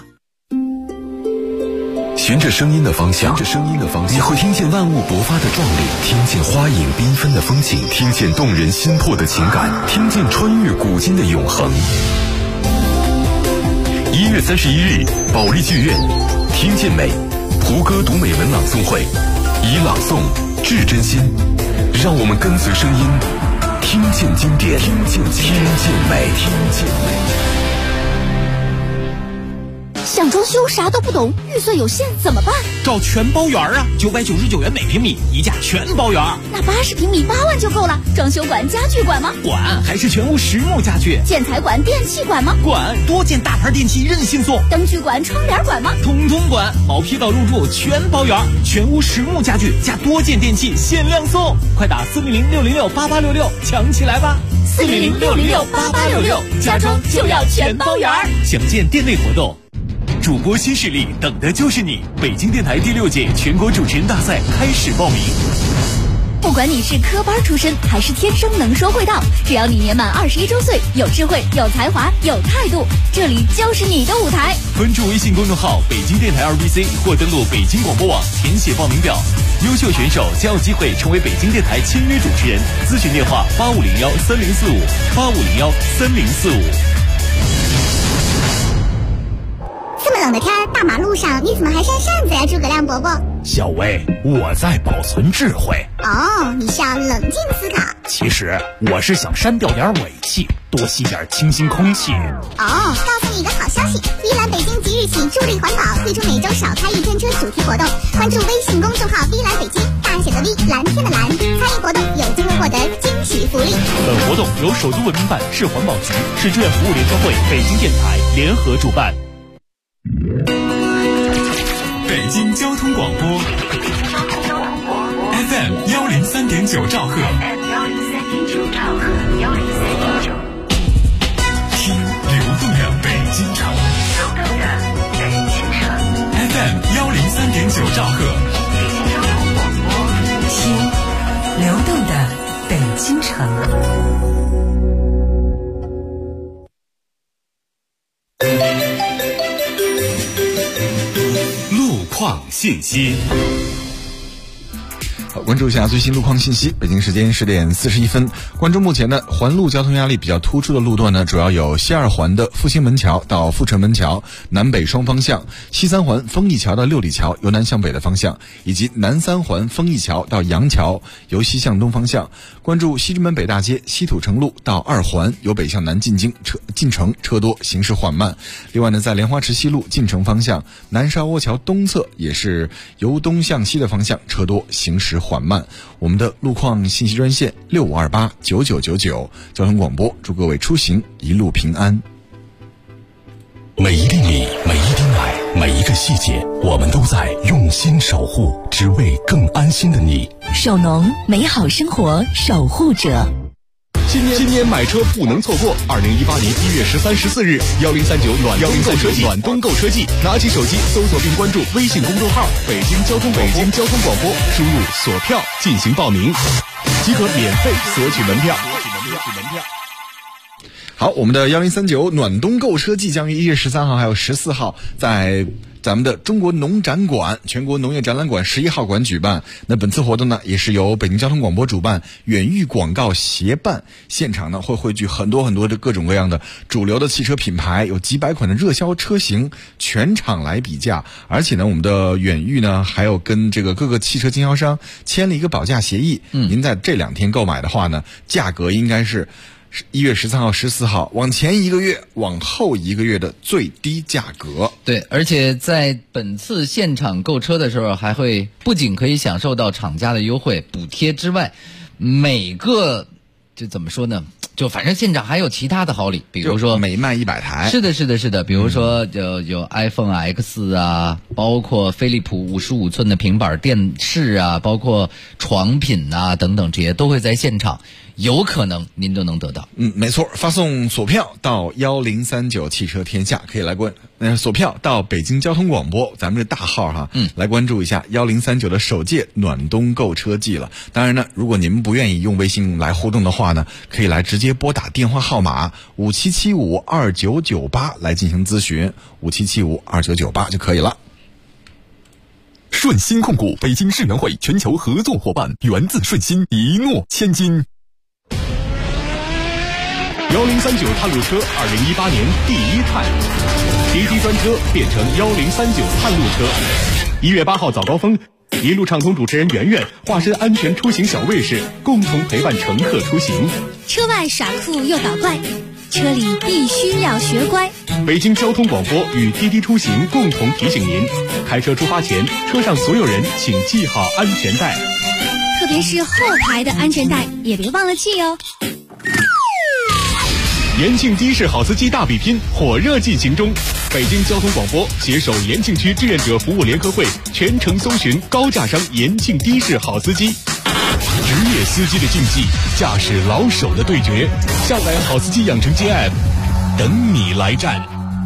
循着声音的方向，你会听见万物勃发的壮丽，听见花影缤纷的风景，听见动人心魄的情感，听见穿越古今的永恒。1月31日，保利剧院，听见美，胡歌读美文朗诵会，以朗诵致真心，让我们跟随声音，听见经典，听见美。 想装修啥都不懂，预算有限怎么办？ 找全包园啊，999元每平米，一价全包园。 那80平米8万就够了。装修管、家具管吗？ 管，还是全屋实木家具。 建材管、电器管吗？ 管，多件大牌电器任性送。 灯具管、窗帘管吗？ 通通管，毛坯到入住全包园，全屋实木家具加多件电器限量送。快打400-606-8866抢起来吧 ！400-606-8866，家装就要全包圆。 想见店内活动，主播新势力等的就是你！北京电台第6届全国主持人大赛开始报名。 不管你是科班出身还是天生能说会道，只要你年满21周岁，有智慧、有才华、有态度，这里就是你的舞台。 关注微信公众号北京电台2BC 或登录北京广播网填写报名表，优秀选手将有机会成为北京电台签约主持人。咨询电话8501-3045，8501-3045。 这么冷的天，大马路上你怎么还扇扇子呀，诸葛亮伯伯？ 小薇，我在保存智慧。 哦，你是要冷静思考。 其实我是想删掉点尾气，多吸点清新空气。 哦，告诉你一个好消息，V 蓝北京即日起助力环保，推出每周少开1天车主题活动。关注微信公众号 V 蓝北京，大写的 V， 蓝天的蓝，参与活动有机会获得惊喜福利。 本活动由首都文明办、市环保局、市志愿服务联合会、北京电台联合主办。 北京交通广播 FM 103.9兆赫，听流动的北京城 FM 103.9兆赫， 听流动的北京城。 况信息。 好，关注一下最新路况信息。北京时间10点41分，关注目前呢环路交通压力比较突出的路段呢，主要有西2环的复兴门桥到阜成门桥南北双方向，西3环丰益桥到六里桥由南向北的方向，以及南3环丰益桥到杨桥由西向东方向。关注西直门北大街西土城路到2环由北向南进城车多，行驶缓慢。另外呢，在莲花池西路进城方向南沙窝桥东侧也是由东向西的方向车多，行驶缓慢。我们的路况信息专线65289999，交通广播，祝各位出行一路平安。 每一厘米，每一滴奶，每一个细节，我们都在用心守护，只为更安心的你。 首农，美好生活守护者。 今年买车不能错过！2018年1月13、14日，1039暖冬购车季，拿起手机搜索并关注微信公众号“北京交通广播”，输入锁票进行报名，即可免费索取门票。 好，我们的1039暖冬购车季将于1月13号还有14号在咱们的中国农展馆全国农业展览馆11号馆举办。那本次活动呢，也是由北京交通广播主办，远域广告协办。现场呢会汇聚很多的各种各样的主流的汽车品牌，有几百款的热销车型，全场来比价。而且呢，我们的远域呢还有跟这个各个汽车经销商签了一个保价协议。您在这2天购买的话呢，价格应该是1月13号、14号往前1个月、往后1个月的最低价格。 对，而且在本次现场购车的时候，还会不仅可以享受到厂家的优惠补贴之外，每个就怎么说呢？就反正现场还有其他的好礼，比如说每卖100台。 是的，比如说有 iPhone X 啊，包括飞利浦55寸的平板电视啊，包括床品啊等等，这些都会在现场。有可能您都能得到。 没错，发送锁票到1039汽车天下，可以来锁票到北京交通广播，咱们这大号哈，来关注一下1039的首届暖冬购车季了。当然呢，如果你们不愿意用微信来互动的话呢，可以来直接拨打电话号码57752998来进行咨询，57752998就可以了。 顺鑫控股北京世园会全球合作伙伴，源自顺鑫，一诺千金。 1039探路车2018年第1探，滴滴专车变成1039探路车。1月8号早高峰，一路畅通主持人圆圆化身安全出行小卫士，共同陪伴乘客出行。 车外耍酷又搞怪， 车里必须要学乖。 北京交通广播与滴滴出行共同提醒您：开车出发前，车上所有人请系好安全带， 特别是后排的安全带也别忘了系哦。 延庆的士好司机大比拼火热进行中，北京交通广播携手延庆区志愿者服务联合会全程搜寻高价商延庆的士好司机，职业司机的竞技，驾驶老手的对决。下载好司机养成机 App， 等你来战。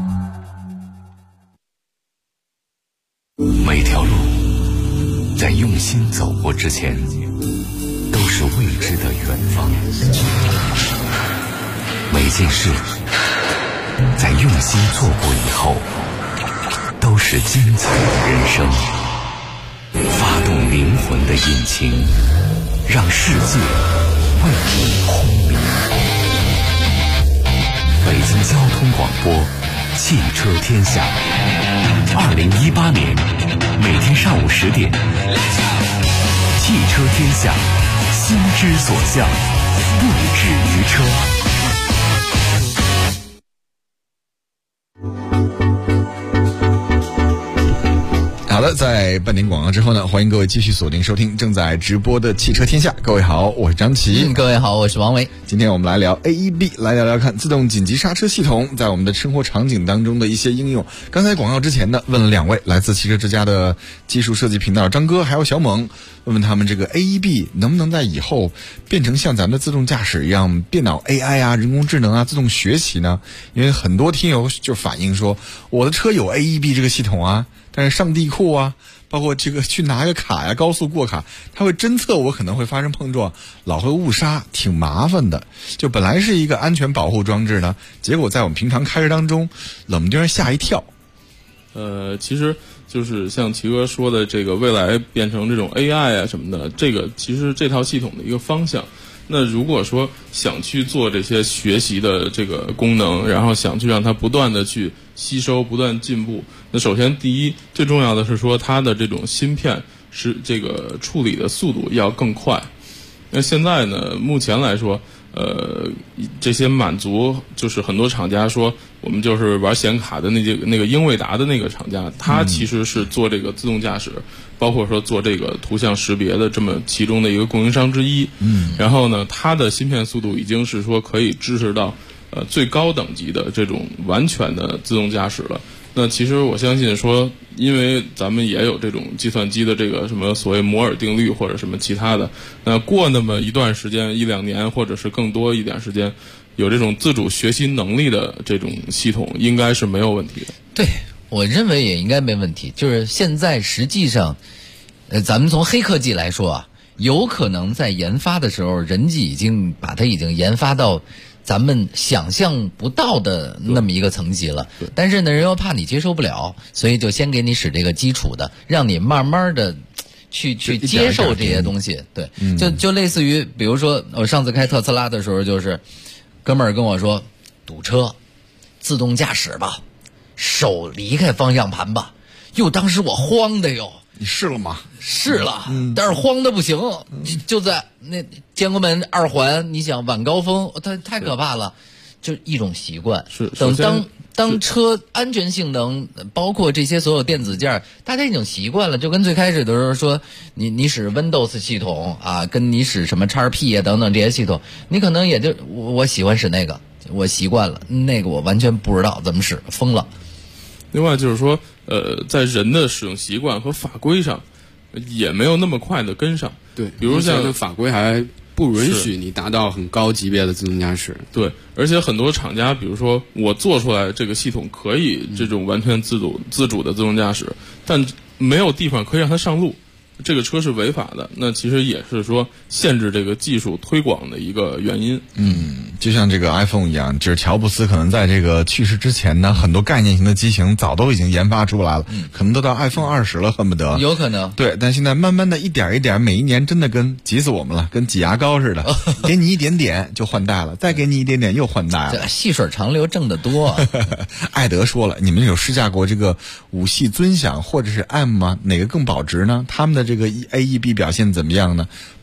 每条路在用心走过之前，都是未知的远方。每件事在用心做过以后，都是精彩的人生。发动灵魂的引擎，让世界为你轰鸣。北京交通广播，汽车天下。2018年每天上午10点，汽车天下，心之所向，不止于车。 好的，在半点广告之后呢，欢迎各位继续锁定收听正在直播的汽车天下。各位好，我是张琪。 各位好，我是王维。 今天我们来聊 AEB， 来聊聊看自动紧急刹车系统在我们的生活场景当中的一些应用。刚才广告之前呢，问了2位来自汽车之家的技术设计频道张哥还有小猛，问问他们这个 AEB 能不能在以后变成像咱们的自动驾驶一样，电脑 AI 啊、人工智能啊自动学习呢？因为很多听友就反映说，我的车有 AEB 这个系统啊，但是上地库啊，包括这个去拿个卡呀，高速过卡，它会侦测我可能会发生碰撞，老会误刹，挺麻烦的。就本来是一个安全保护装置呢，结果在我们平常开车当中，冷不丁吓一跳。 其实就是像齐哥说的，这个未来变成这种 AI 啊什么的，这个其实这套系统的一个方向。那如果说想去做这些学习的这个功能，然后想去让它不断的去吸收、不断进步，那首先第一最重要的是说它的这种芯片是这个处理的速度要更快。那现在呢，目前来说，这些满足就是很多厂家说我们就是玩显卡的那个英伟达的那个厂家，它其实是做这个自动驾驶，包括说做这个图像识别的这么其中的一个供应商之一。然后呢，它的芯片速度已经是说可以支持到最高等级的这种完全的自动驾驶了。那其实我相信说，因为咱们也有这种计算机的这个什么所谓摩尔定律或者什么其他的，那过那么一段时间1-2年或者是更多一点时间，有这种自主学习能力的这种系统应该是没有问题的。 对，我认为也应该没问题。就是现在实际上咱们从黑科技来说啊，有可能在研发的时候人机已经把它研发到咱们想象不到的那么一个层级了，但是呢，人又怕你接受不了，所以就先给你使这个基础的，让你慢慢的去接受这些东西。对，就类似于，比如说我上次开特斯拉的时候，就是哥们儿跟我说，堵车，自动驾驶吧，手离开方向盘吧。哟，当时我慌的哟。 你试了吗？ 试了，但是慌的不行，就在那建国门2环，你想晚高峰，它太可怕了，就一种习惯。 是， 当车安全性能，包括这些所有电子件，大家已经习惯了，就跟最开始的时候说，你使 Windows 系统啊，跟你使什么 XP 啊等等这些系统，你可能也就我喜欢使那个，我习惯了，那个我完全不知道怎么使，疯了。 另外就是说，在人的使用习惯和法规上，也没有那么快的跟上。 对， 比如像法规还不允许你达到很高级别的自动驾驶。 对，而且很多厂家，比如说我做出来这个系统可以这种完全自主的自动驾驶，但没有地方可以让它上路。这个车是违法的，那其实也是说限制这个技术推广的一个原因。 就像这个 iPhone 一样，就是乔布斯可能在这个去世之前呢，很多概念型的机型早都已经研发出来了，可能都到 iPhone 20了，恨不得。 有可能。 对，但现在慢慢的一点一点，每一年真的跟急死我们了，跟挤牙膏似的，给你一点点就换代了，再给你一点点又换代了。 这细水长流挣得多。 艾德说了，你们有试驾过这个5系尊享或者是 M 吗？哪个更保值呢？他们的这个 AEB 表现怎么样呢？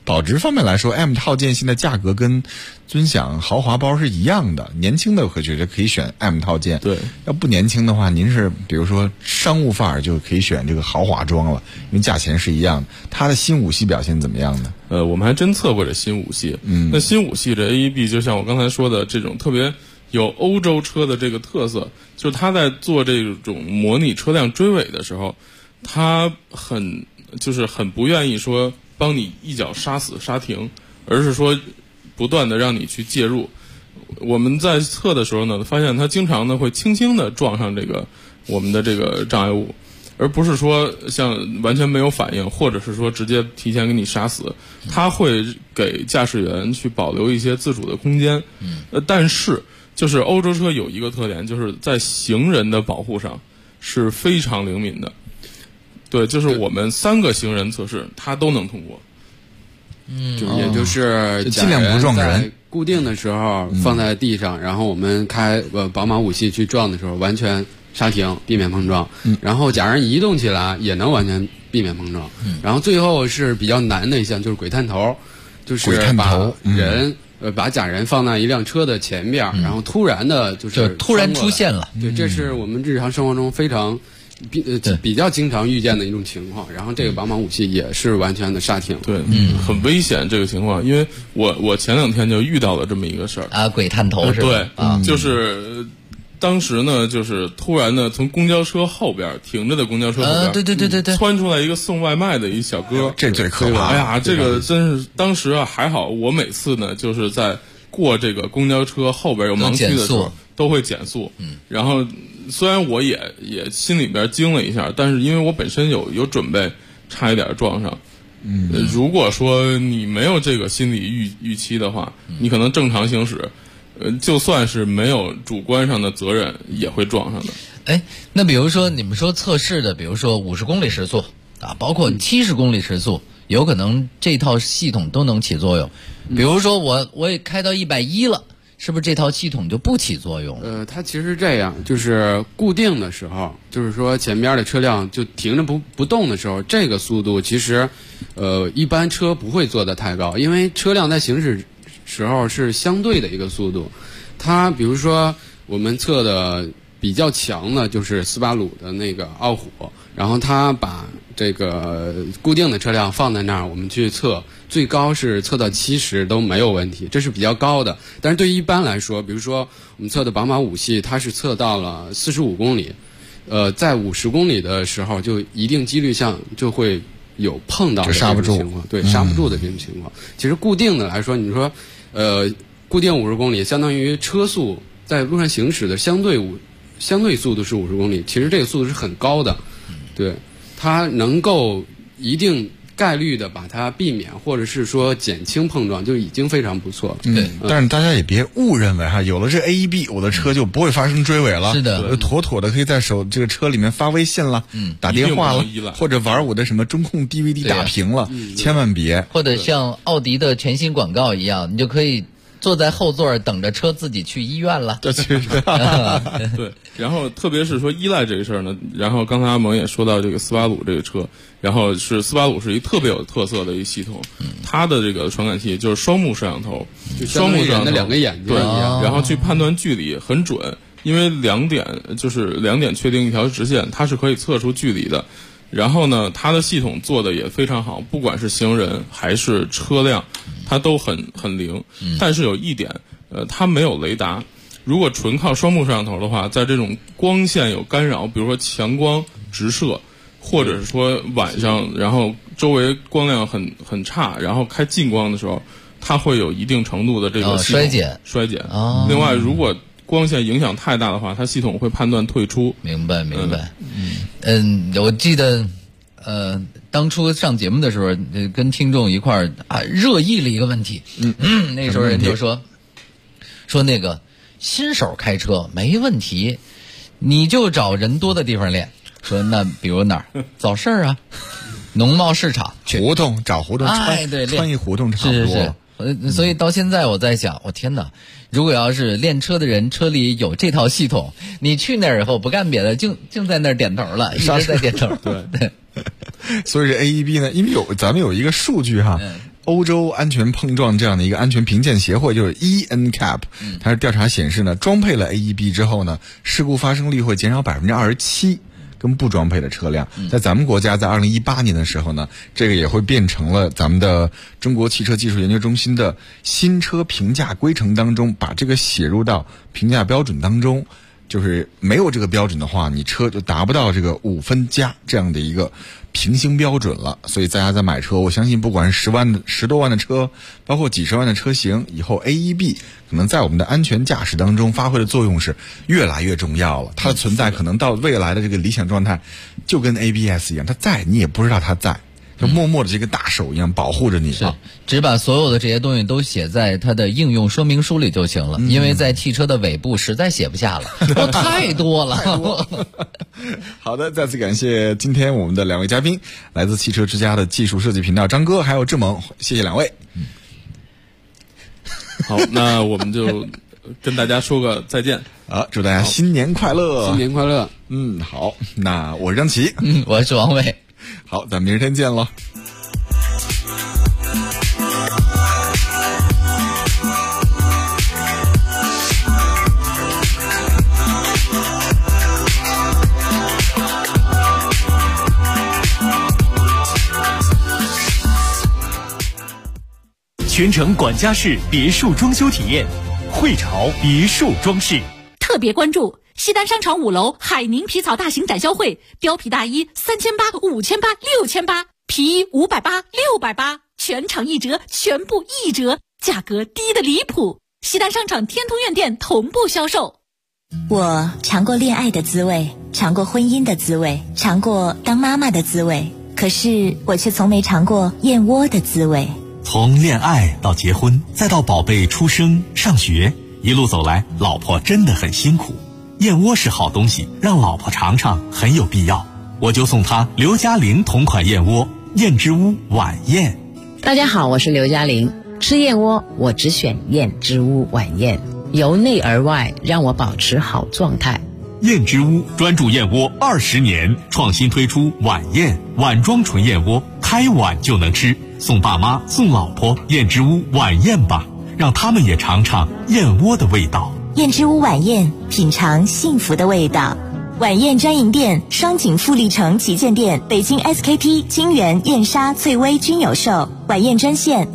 保值方面来说 ，M 套件现在价格跟尊享豪华包是一样的。年轻的我觉得可以选 M 套件， 对， 要不年轻的话，您是比如说商务范儿就可以选这个豪华装了，因为价钱是一样的。它的新5系表现怎么样呢？ 我们还真测过这新5系，那新5系这 AEB 就像我刚才说的这种特别有欧洲车的这个特色，就是它在做这种模拟车辆追尾的时候，它很不愿意说帮你一脚刹死刹停，而是说不断的让你去介入。我们在测的时候呢，发现它经常呢会轻轻的撞上这个我们的这个障碍物，而不是说像完全没有反应，或者是说直接提前给你刹死。它会给驾驶员去保留一些自主的空间。但是就是欧洲车有一个特点，就是在行人的保护上是非常灵敏的。对，就是我们3个行人测试，它都能通过。 也就是尽量不撞人。 固定的时候放在地上，然后我们开宝马5系去撞的时候，完全刹停，避免碰撞。然后假如移动起来，也能完全避免碰撞。然后最后是比较难的一项，就是鬼探头，就是把人把假人放在一辆车的前边，然后突然的就是突然出现了。 对，这是我们日常生活中非常比较经常遇见的一种情况。然后这个宝马5系也是完全的刹停。 对，很危险这个情况，因为我前2天就遇到了这么一个事儿啊，鬼探头是吧？ 对，就是当时呢，就是突然呢，从公交车后边停着的公交车后边， 对， 窜出来一个送外卖的一小哥， 这最可怕。 哎呀，这个真是当时啊还好，我每次呢就是在过这个公交车后边有盲区的时候都会减速。然后虽然我也心里边惊了一下，但是因为我本身有准备，差一点撞上。如果说你没有这个心理预期的话，你可能正常行驶。就算是没有主观上的责任，也会撞上的。 哎，那比如说你们说测试的，比如说50公里时速啊，包括70公里时速，有可能这套系统都能起作用。比如说我也开到110了，是不是这套系统就不起作用？ 它其实是这样，就是固定的时候，就是说前边的车辆就停着不动的时候，这个速度其实一般车不会做得太高，因为车辆在行驶时候是相对的一个速度。它比如说我们测的比较强的就是斯巴鲁的那个傲虎，然后它把这个固定的车辆放在那儿，我们去测，最高是测到70都没有问题，这是比较高的。但是对于一般来说，比如说我们测的宝马5系，它是测到了45公里，在50公里的时候就一定几率上就会有碰到的这种情况，对，刹不住的这种情况。其实固定的来说，你说固定50公里相当于车速在路上行驶的相对速度是50公里，其实这个速度是很高的。对，它能够一定概率的把它避免或者是说减轻碰撞，就已经非常不错了。 对，但是大家也别误认为哈，有了这 AEB， 我的车就不会发生追尾了。 是的， 妥妥的可以在这个车里面发微信了，打电话了，或者玩我的什么中控 DVD 打屏了，千万别。 或者像奥迪的全新广告一样，你就可以坐在后座等着车自己去医院了。 对，然后特别是说依赖这个事儿呢，然后刚才阿蒙也说到这个斯巴鲁这个车，然后是斯巴鲁是一特别有特色的一系统，它的这个传感器就是双目摄像头，双目摄像头 2个眼睛对，然后去判断距离很准，因为2点确定一条直线，它是可以测出距离的。然后呢，它的系统做的也非常好，不管是行人还是车辆，它都很灵。但是有一点，它没有雷达。如果纯靠双目摄像头的话，在这种光线有干扰，比如说强光直射，或者是说晚上，然后周围光亮很差，然后开近光的时候，它会有一定程度的这个衰减。 另外，如果光线影响太大的话，它系统会判断退出。 明白。我记得当初上节目的时候，跟听众一块儿热议了一个问题。那时候人就说那个新手开车没问题，你就找人多的地方练。说那比如哪儿？早市啊，农贸市场， 胡同找胡同，穿一胡同差不多。 所以到现在我在想，我天哪！如果要是练车的人车里有这套系统，你去那儿以后不干别的，就在那儿点头了，一直在点头。 对。 所以这 AEB 呢，因为咱们有一个数据哈， 欧洲安全碰撞这样的一个安全评鉴协会，就是 ENCAP， 它是调查显示呢，装配了 AEB 之后呢，事故发生率会减少27%。跟不装配的车辆，在咱们国家在2018年的时候呢，这个也会变成了咱们的中国汽车技术研究中心的新车评价规程当中，把这个写入到评价标准当中。就是没有这个标准的话，你车就达不到这个5分加这样的一个平行标准了。所以大家在买车，我相信不管是10多万的车，包括几十万的车型，以后 AEB 可能在我们的安全驾驶当中发挥的作用是越来越重要了。它的存在可能到未来的这个理想状态，就跟 ABS 一样，它在你也不知道它在。就默默的这个大手一样保护着你是，只把所有的这些东西都写在它的应用说明书里就行了，因为在汽车的尾部实在写不下了，都太多了。 好的，再次感谢今天我们的2位嘉宾，来自汽车之家的技术设计频道张哥还有志萌，谢谢2位。 好，那我们就跟大家说个再见啊！祝大家新年快乐！ 新年快乐！ 好，那我是张琪， 我是王伟。 好，咱们明天见喽。 全程管家式别墅装修体验，汇潮别墅装饰特别关注。西单商场5楼海宁皮草大型展销会，貂皮大衣3800、5800、6800，皮衣580、680，全场1折，全部1折，价格低得离谱。西单商场天通苑店同步销售。 我尝过恋爱的滋味，尝过婚姻的滋味，尝过当妈妈的滋味，可是我却从没尝过燕窝的滋味。 从恋爱到结婚，再到宝贝出生上学，一路走来，老婆真的很辛苦。燕窝是好东西，让老婆尝尝很有必要，我就送她刘嘉玲同款燕窝燕之屋晚宴。 大家好，我是刘嘉玲，吃燕窝我只选燕之屋晚宴，由内而外让我保持好状态。 燕之屋专注燕窝20年，创新推出晚宴碗装纯燕窝，开碗就能吃，送爸妈送老婆燕之屋晚宴吧，让他们也尝尝燕窝的味道。 燕之屋晚宴，品尝幸福的味道。晚宴专营店：双井富力城旗舰店、北京 SKP、金源、燕莎、翠微均有售。晚宴专线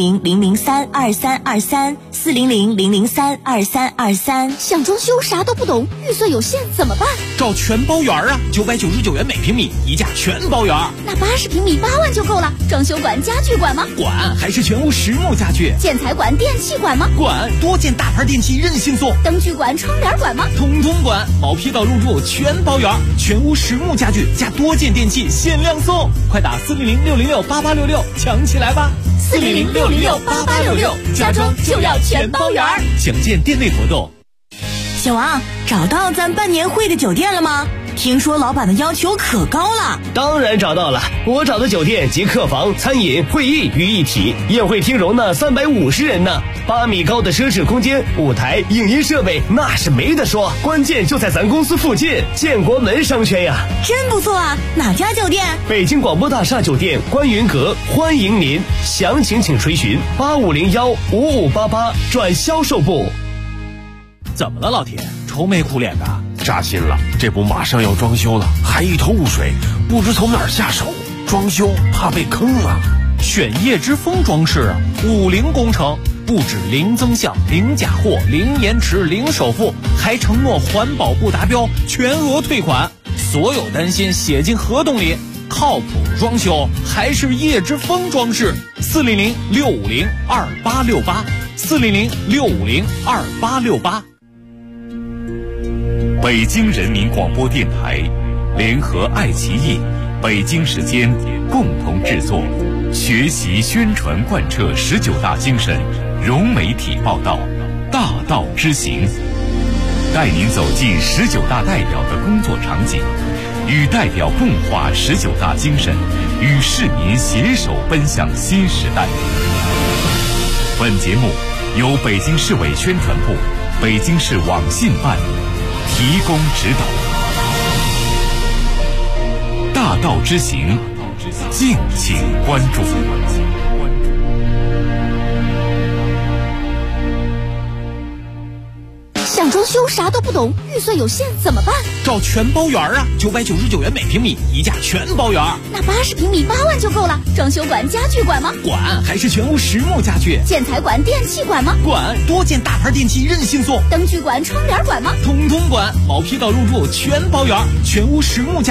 400-003-2323，400-003-2323。 想装修啥都不懂，预算有限怎么办？ 找全包圆啊，999元每平米，一价全包圆。 那80平米8万就够了。装修管、家具管吗？ 管，还是全屋实木家具。 建材管、电器管吗？ 管，多件大牌电器任性送。 灯具管、窗帘管吗？ 通通管，毛坯到入住全包圆，全屋实木家具加多件电器限量送，快打400-606-8866抢起来吧 ！400-606-8866，家装就要全包圆。 详见店内活动。 小王，找到咱办年会的酒店了吗？听说老板的要求可高了。 当然找到了，我找的酒店集客房、餐饮、会议于一体，宴会厅容纳350人呢，8米高的奢侈空间，舞台、影音设备那是没得说，关键就在咱公司附近，建国门商圈呀。 真不错啊，哪家酒店？ 北京广播大厦酒店观云阁，欢迎您，详情请垂询8501-5588转销售部。 怎么了，老铁？愁眉苦脸的？ 扎心了，这不马上要装修了，还一头雾水，不知从哪儿下手。装修怕被坑了。 选叶之峰装饰啊，5零工程，不止零增项、零假货、零延迟、零首付，还承诺环保不达标全额退款，所有担心写进合同里。靠谱装修还是叶之峰装饰。400-650-2868，400-650-2868。 北京人民广播电台联合爱奇艺、北京时间共同制作，学习宣传贯彻19大精神，融媒体报道，大道之行，带您走进19大代表的工作场景，与代表共话19大精神，与市民携手奔向新时代。本节目由北京市委宣传部、北京市网信办提供指导。大道之行，敬请关注。 想装修啥都不懂，预算有限怎么办？ 找全包园啊，999元每平米，一价全包园。 那80平米8万就够了。装修馆、家具馆吗？ 管，还是全屋实木家具。 建材馆、电器馆吗？ 管，多件大牌电器任性送。 灯具馆、窗帘馆吗？ 统统管，毛坯到入住全包圆，全屋实木家